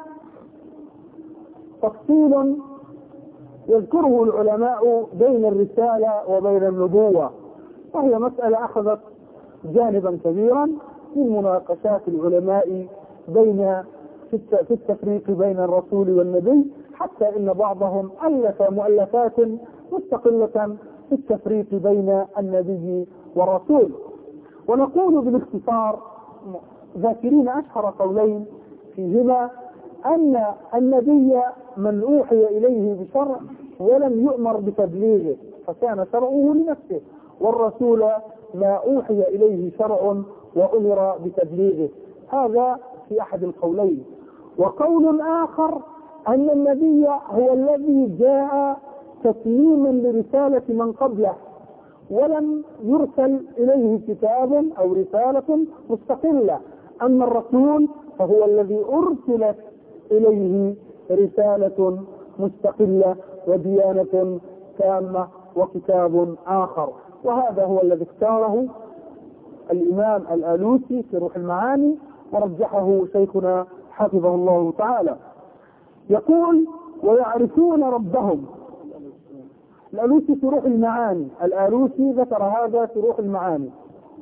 Speaker 1: تفصيل يذكره العلماء بين الرسالة وبين النبوة، وهي مسألة أخذت جانبا كبيرا من مناقشات العلماء بين في التفريق بين الرسول والنبي، حتى إن بعضهم ألف مؤلفات مستقلة في التفريق بين النبي والرسول. ونقول بالاختصار ذاكرين أشهر قولين فيهما أن النبي من أوحي إليه بشرع ولم يؤمر بتبليغه فكان شرعه لنفسه، والرسول ما أوحي إليه شرع وأمر بتبليغه. هذا في أحد القولين. وقول آخر أن النبي هو الذي جاء تسليما لرسالة من قبله، ولم يرسل إليه كتاب أو رسالة مستقلة. أما الرسول فهو الذي أرسلت إليه رسالة مستقلة وديانة تامة وكتاب آخر. وهذا هو الذي اختاره الإمام الآلوسي في روح المعاني، ورجحه شيخنا حفظه الله تعالى. يقول: ويعرفون ربهم. الآلوسي في روح المعاني، الآلوسي ذكر هذا في روح المعاني.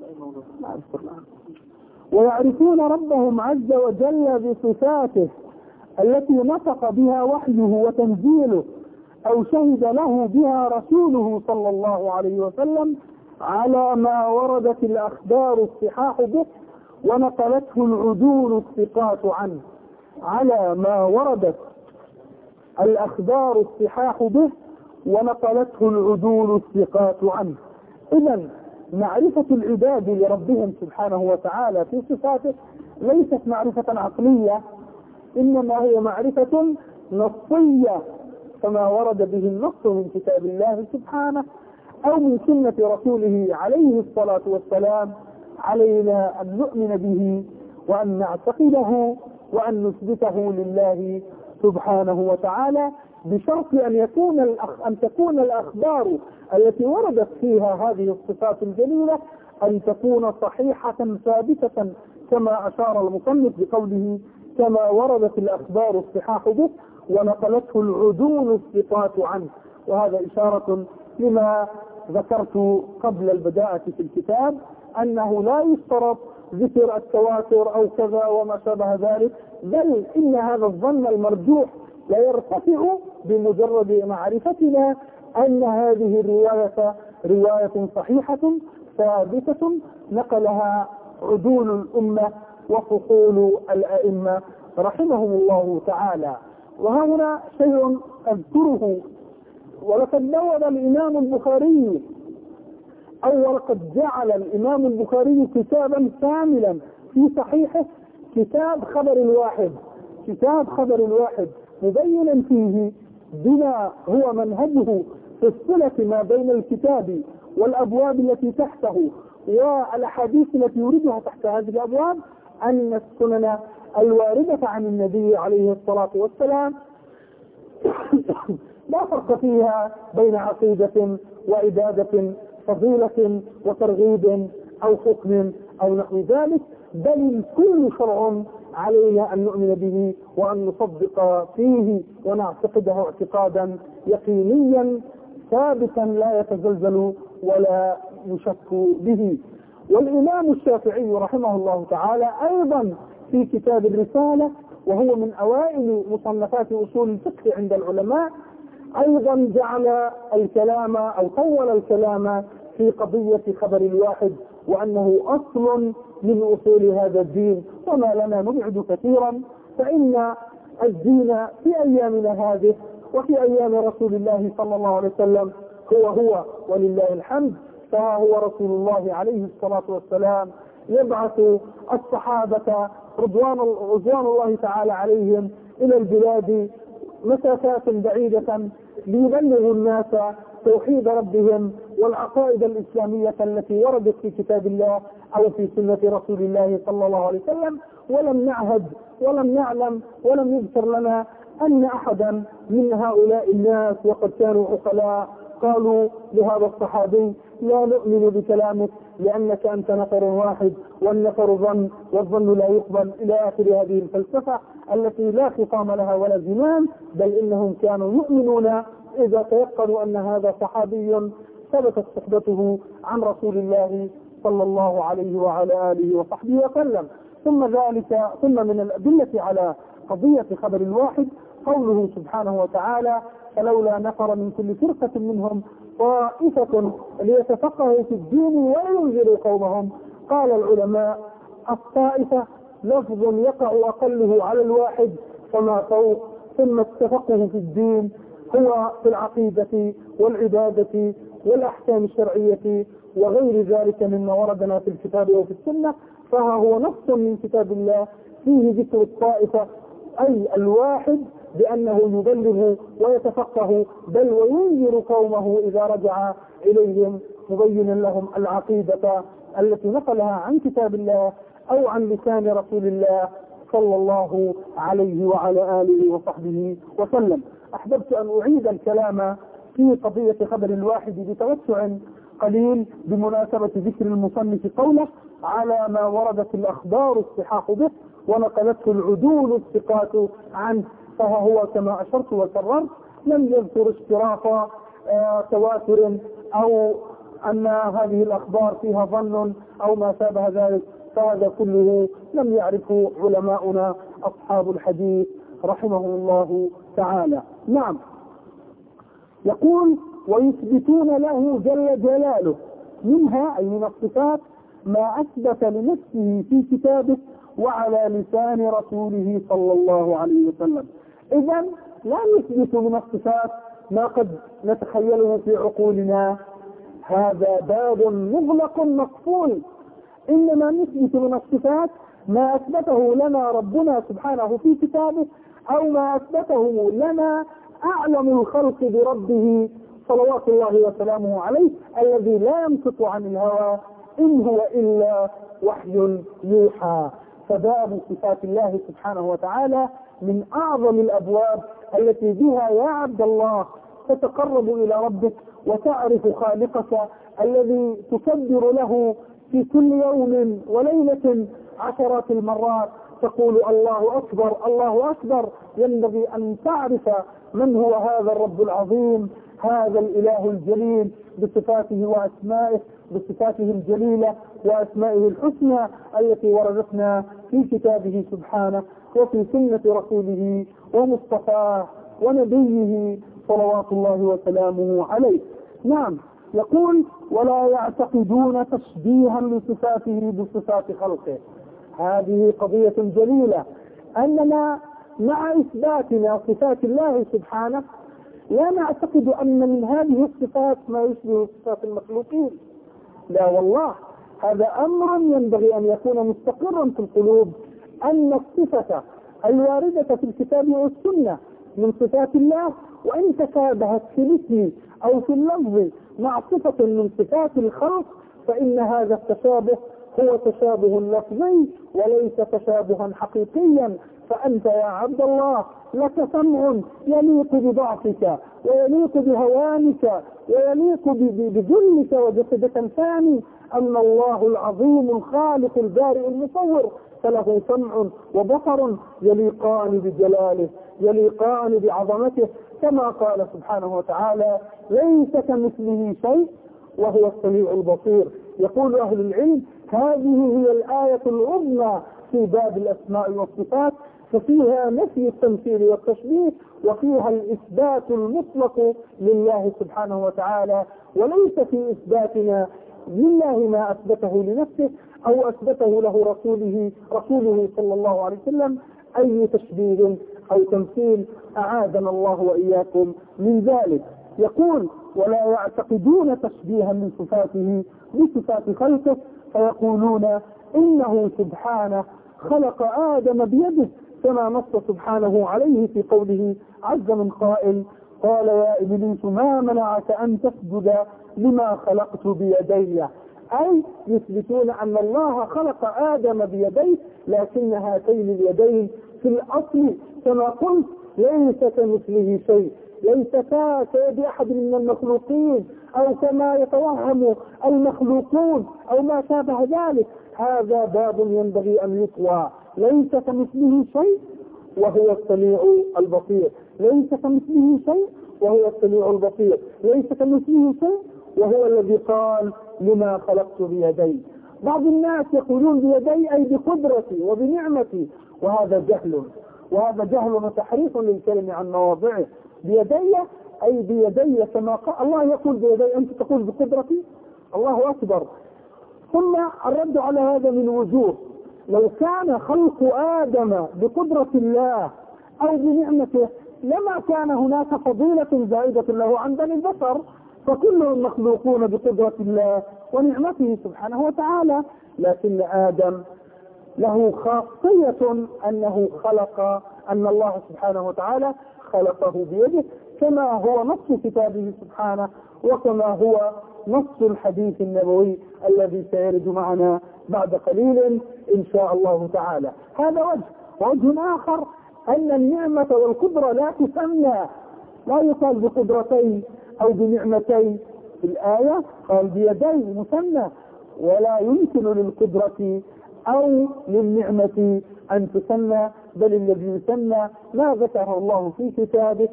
Speaker 1: ويعرفون ربهم عز وجل بصفاته التي نطق بها وحيه وتنزيله أو شهد له بها رسوله صلى الله عليه وسلم، على ما وردت الأخبار الصحاح به ونقلته العدول الثقات عنه. على ما وردت الأخبار الصحاح به ونقلته العدول الثقات عنه. إذن معرفة العباد لربهم سبحانه وتعالى في صفاته ليست معرفة عقلية، إنما هي معرفة نصية، كما ورد به النص من كتاب الله سبحانه أو من سنة رسوله عليه الصلاة والسلام. علينا أن نؤمن به وأن نعتقده وأن نثبته لله سبحانه وتعالى، بشرط أن يكون الأخ... أن تكون الأخبار التي وردت فيها هذه الصفات الجليلة أن تكون صحيحة ثابتة، كما أشار المصنف بقوله: كما وردت الأخبار الصحاح به ونقلته العدول الثقات عنه. وهذا إشارة لما ذكرت قبل البداءة في الكتاب، أنه لا يشترط ذكر التواتر أو كذا وما شابه ذلك، بل إن هذا الظن المرجوح لا يرتفع بمجرد معرفتنا أن هذه الرواية رواية صحيحة ثابتة نقلها عدول الأمة وفصول الأئمة رحمهم الله تعالى. وهنا شيء أذكره، ولقد نوّر الإمام البخاري أو ولقد جعل الإمام البخاري كتابا كاملا في صحيحه، كتاب خبر الواحد، كتاب خبر الواحد مبينا فيه بما هو منهجه في الصلة ما بين الكتاب والأبواب التي تحته والأحاديث التي يوردها تحت هذه الأبواب، أن السنن الواردة عن النبي عليه الصلاة والسلام لا فرق فيها بين عقيدة وعبادة، فضيلة وترغيب أو حكم أو نحو ذلك، بل كل شرع علينا أن نؤمن به وأن نصدق فيه ونعتقده اعتقادا يقينيا ثابتا لا يتزلزل ولا يشك به. والإمام الشافعي رحمه الله تعالى أيضا في كتاب الرسالة، وهو من أوائل مصنفات أصول الفقه عند العلماء، أيضا جعل الكلام أو طول الكلام في قضية خبر الواحد، وأنه أصل من أصول هذا الدين. وما لنا نبعد كثيرا، فإن الدين في أيامنا هذه وفي أيام رسول الله صلى الله عليه وسلم هو هو ولله الحمد. فهو رسول الله عليه الصلاة والسلام يبعث الصحابة رضوان رضوان الله تعالى عليهم إلى البلاد مسافات بعيدة ليبلغوا الناس توحيد ربهم والعقائد الإسلامية التي وردت في كتاب الله أو في سنة رسول الله صلى الله عليه وسلم. ولم نعهد ولم نعلم ولم يذكر لنا أن أحدا من هؤلاء الناس وقد كانوا عقلاء قالوا لهذا الصحابي: لا نؤمن بكلامك لأنك أنت نفر واحد والنفر ظن والظن لا يقبل، إلى آخر هذه الفلسفة التي لا خطام لها ولا زمام. بل إنهم كانوا يؤمنون إذا تيقنوا أن هذا صحابي ثبتت صحبته عن رسول الله صلى الله عليه وعلى آله وصحبه وسلم. ثم ذلك ثم من الأدلة على قضية خبر الواحد قوله سبحانه وتعالى: فلولا نفر من كل فرقة منهم طائفة ليتفقهوا في الدين وينذروا قومهم. قال العلماء: الطائفة لفظ يقع أقله على الواحد فما فوق، ثم التفقه في الدين هو في العقيدة والعبادة والأحكام الشرعية وغير ذلك مما وردنا في الكتاب وفي السنة. فها هو نص من كتاب الله فيه ذكر الطائفة أي الواحد بأنه يبلغ ويتفقه، بل وينذر قومه إذا رجع إليهم مبينا لهم العقيدة التي نقلها عن كتاب الله أو عن لسان رسول الله صلى الله عليه وعلى آله وصحبه وسلم. أحببت أن أعيد الكلام في قضية خبر الواحد بتوسع قليل بمناسبة ذكر المصنف قوله على ما وردت الأخبار الصحاح به ونقلته العدول الثقات عنه، فهو كما أشرت وكررت لم يذكر اشتراط آه تواتر أو أن هذه الأخبار فيها ظن أو ما شابه ذلك، فهذا كله لم يعرفه علماؤنا أصحاب الحديث رحمهم الله تعالى. نعم، يقول ويثبتون له جل جلاله منها أي من الصفات ما أثبت لنفسه في كتابه وعلى لسان رسوله صلى الله عليه وسلم. إذن لا نثبت من الصفات ما قد نتخيله في عقولنا، هذا باب مغلق مقفول، إنما نثبت من الصفات ما أثبته لنا ربنا سبحانه في كتابه أو ما أثبته لنا أعلم الخلق بربه صلوات الله وسلامه عليه الذي لا ينطق عن الهوى إن هو إلا وحي يوحى. فباب صفات الله سبحانه وتعالى من أعظم الأبواب التي بها يا عبد الله تتقرب إلى ربك وتعرف خالقك الذي تكبر له في كل يوم وليلة عشرات المرات، تقول الله أكبر الله أكبر. ينبغي أن تعرف من هو هذا الرب العظيم، هذا الإله الجليل بصفاته وأسمائه، بصفاته الجليلة وأسمائه الحسنى التي وردتنا في كتابه سبحانه وفي سنة رسوله ومصطفاه ونبيه صلوات الله وسلامه عليه. نعم، يقول ولا يعتقدون تشبيها لصفاته بصفات خلقه. هذه قضية جليلة، أننا مع إثباتنا صفات الله سبحانه لا نعتقد أن من هذه الصفات ما يشبه صفات المخلوقين، لا والله، هذا أمر ينبغي أن يكون مستقرا في القلوب، أن الصفة الواردة في الكتاب والسنة من صفات الله وإن تشابهت في الاسم أو في اللفظ مع صفة من صفات الخلق فإن هذا التشابه هو تشابه لفظي وليس تشابها حقيقيا. فأنت يا عبد الله لك سمع يليق بضعفك ويليق بهوانك ويليق بذلك وجسدك الثاني، أما الله العظيم الخالق البارئ المصور فله سمع وبصر يليقان بجلاله يليقان بعظمته، كما قال سبحانه وتعالى ليس كمثله شيء وهو السميع البصير. يقول أهل العلم هذه هي الآية العظمى في باب الأسماء والصفات، ففيها نفي التمثيل والتشبيه وفيها الإثبات المطلق لله سبحانه وتعالى، وليس في إثباتنا لله ما أثبته لنفسه أو أثبته له رسوله رسوله صلى الله عليه وسلم أي تشبيه أو تمثيل، أعاذنا الله وإياكم من ذلك. يقول ولا يعتقدون تشبيها من صفاته بصفات خلقه فيقولون إنه سبحانه خلق آدم بيده، كما نص سبحانه عليه في قوله عز من قائل قال يا إبليس ما منعك أن تسجد لما خلقت بيدي، أي يثبتون أن الله خلق آدم بيديه، لكن هاتين اليدين في الأصل كما قلت ليس كمثله شيء، ليس كيد أحد من المخلوقين أو كما يتوهم المخلوقون أو ما شابه ذلك. هذا باب ينبغي أن يطوى، ليس كمثله شيء وهو السميع البصير، ليس كمثله شيء وهو السميع البصير، ليس كمثله شيء وهو الذي قال لما خلقت بيدي. بعض الناس يقولون بيدي أي بقدرتي وبنعمتي، وهذا جهل، وهذا جهل وتحريف للكلمة عن مواضعه. بيدي أي بيدي كما قال الله يقول بيدي، أنت تقول بقدرتي، الله أكبر. ثم الرد على هذا من وجوه، لو كان خلق آدم بقدرة الله أو بنعمته لما كان هناك فضيلة زائدة له عن بني البشر، فكلهم مخلوقون بقدرة الله ونعمته سبحانه وتعالى، لكن آدم له خاصية أنه خلق أن الله سبحانه وتعالى خلقه بيده، كما هو نص كتابه سبحانه، وكما هو نص الحديث النبوي الذي سيرد معنا بعد قليل إن شاء الله تعالى. هذا وجه. وجه آخر أن النعمة والقدرة لا تسمى، لا يقال بقدرتين أو بنعمتين في الآية، قال بيدين مثنى، ولا يمكن للقدرة أو للنعمة أن تسمى، بل الذي يسمى ما ذكره الله في كتابه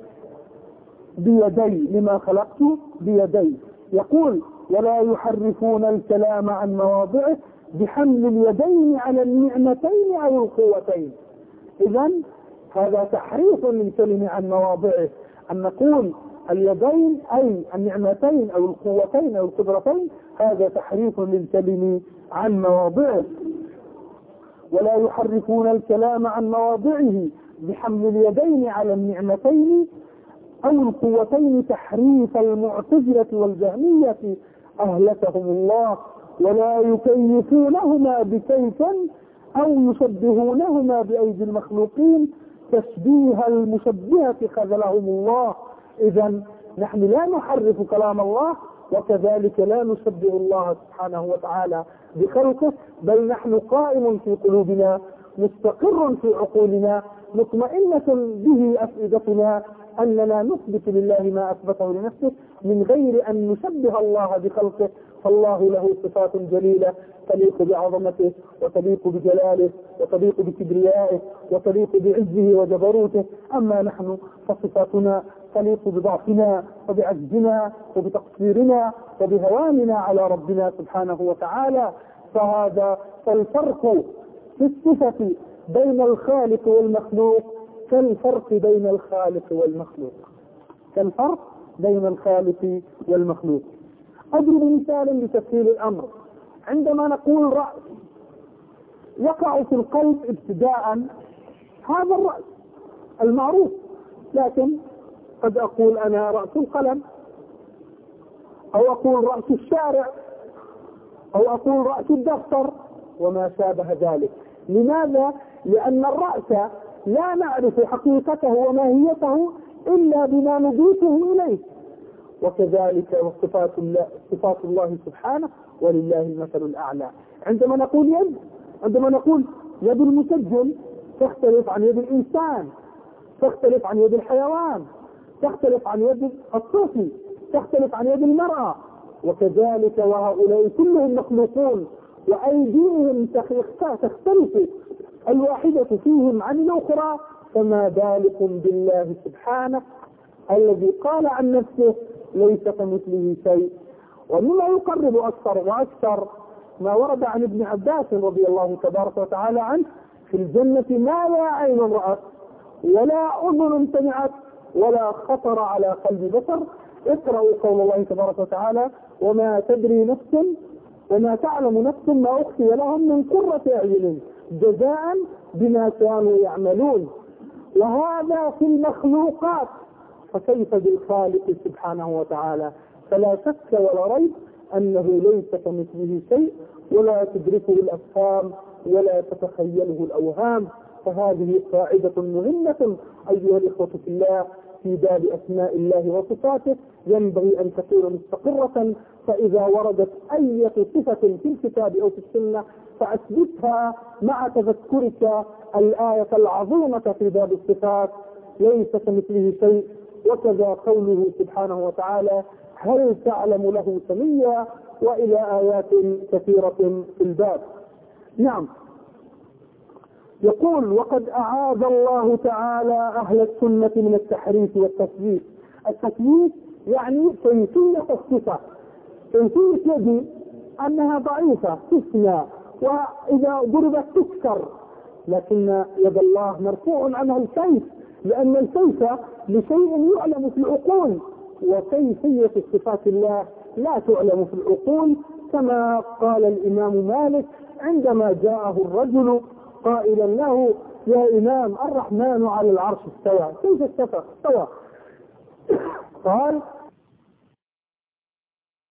Speaker 1: بيدي، لما خلقت بيدي. يقول ولا يحرفون الكلام عن مواضعه بحمل اليدين على النعمتين أو القوتين. إذن هذا تحريف للكلمة عن مواضعه، أن نقول اليدين أي النعمتين أو القوتين أو القدرتين، هذا تحريف للكلمة عن مواضعه. ولا يحرفون الكلام عن مواضعه بحمل اليدين على النعمتين أو القوتين تحريف المعتزلة والجهمية أهلكهم الله. ولا يكيفونهما بكيف أو يشبهونهما بأيدي المخلوقين تشبيه المشبهة خذلهم الله. إذن نحن لا نحرف كلام الله، وكذلك لا نشبه الله سبحانه وتعالى بخلقه، بل نحن قائم في قلوبنا، مستقر في عقولنا، مطمئنة به أفئدتنا، أننا نثبت لله ما أثبته لنفسه من غير أن نشبه الله بخلقه. فالله له صفات جليلة تليق بعظمته وتليق بجلاله وتليق بكبريائه وتليق بعزه وجبروته. أما نحن فصفاتنا تليق بضعفنا وبعجزنا وبتقصيرنا وبهواننا على ربنا سبحانه وتعالى. فهذا فالفرق في الصفة بين الخالق والمخلوق كالفرق بين الخالق والمخلوق كالفرق بين الخالق والمخلوق. أضرب مثالا لتفصيل الأمر. عندما نقول رأس، يقع في القلب ابتداء هذا الرأس المعروف، لكن قد أقول أنا رأس القلم، أو أقول رأس الشارع، أو أقول رأس الدفتر وما شابه ذلك. لماذا؟ لأن الرأس لا نعرف حقيقته وماهيته إلا بما نضيفه إليه. وكذلك وصفات الله, صفات الله سبحانه، ولله المثل الأعلى. عندما نقول يد، عندما نقول يد المسجل تختلف عن يد الإنسان، تختلف عن يد الحيوان، تختلف عن يد الطفل، تختلف عن يد المرأة. وكذلك وهؤلاء كلهم مخلوقون وأيديهم تختلف الواحدة فيهم عن الأخرى، فما بالك بالله سبحانه الذي قال عن نفسه ليس كمثله شيء. ومما يقرب أكثر وأكثر ما ورد عن ابن عباس رضي الله تبارك وتعالى عنه: في الجنة ما لا عين رأت ولا أذن سمعت ولا خطر على قلب بشر. اقرأوا قول الله تبارك وتعالى: وما تدري نفس وما تعلم نفس ما أخفي لهم من قرة أعين جزاء بما كانوا يعملون. وهذا في المخلوقات، فكيف بالخالق سبحانه وتعالى؟ فلا شك ولا ريب أنه ليس كمثله شيء، ولا تدركه الأفهام ولا تتخيله الأوهام. فهذه قاعدة مهمة أيها الإخوة في الله في باب أسماء الله وصفاته، ينبغي أن تكون مستقرة. فإذا وردت أي صفة في الكتاب أو في السنة فأثبتها مع تذكرك الآية العظيمة في باب الصفات: ليس كمثله شيء. وكذا قوله سبحانه وتعالى: هل تعلم له سميا، وإلى آيات كثيرة في الباب. نعم، يقول: وقد أعاذ الله تعالى أهل السنة من التحريف والتثبيت. التثبيت يعني كيفية الصفة، كيفية يدي أنها ضعيفة تثنى، وإذا ضربت تكسر، لكن يد الله مرفوع عنها الكيف، لأن الكيف لشيء يعلم في العقول، وكيفية صفات الله لا تعلم في العقول. كما قال الإمام مالك عندما جاءه الرجل قائلا له: يا إمام، الرحمن على العرش استوى، كيف استوى؟ قال: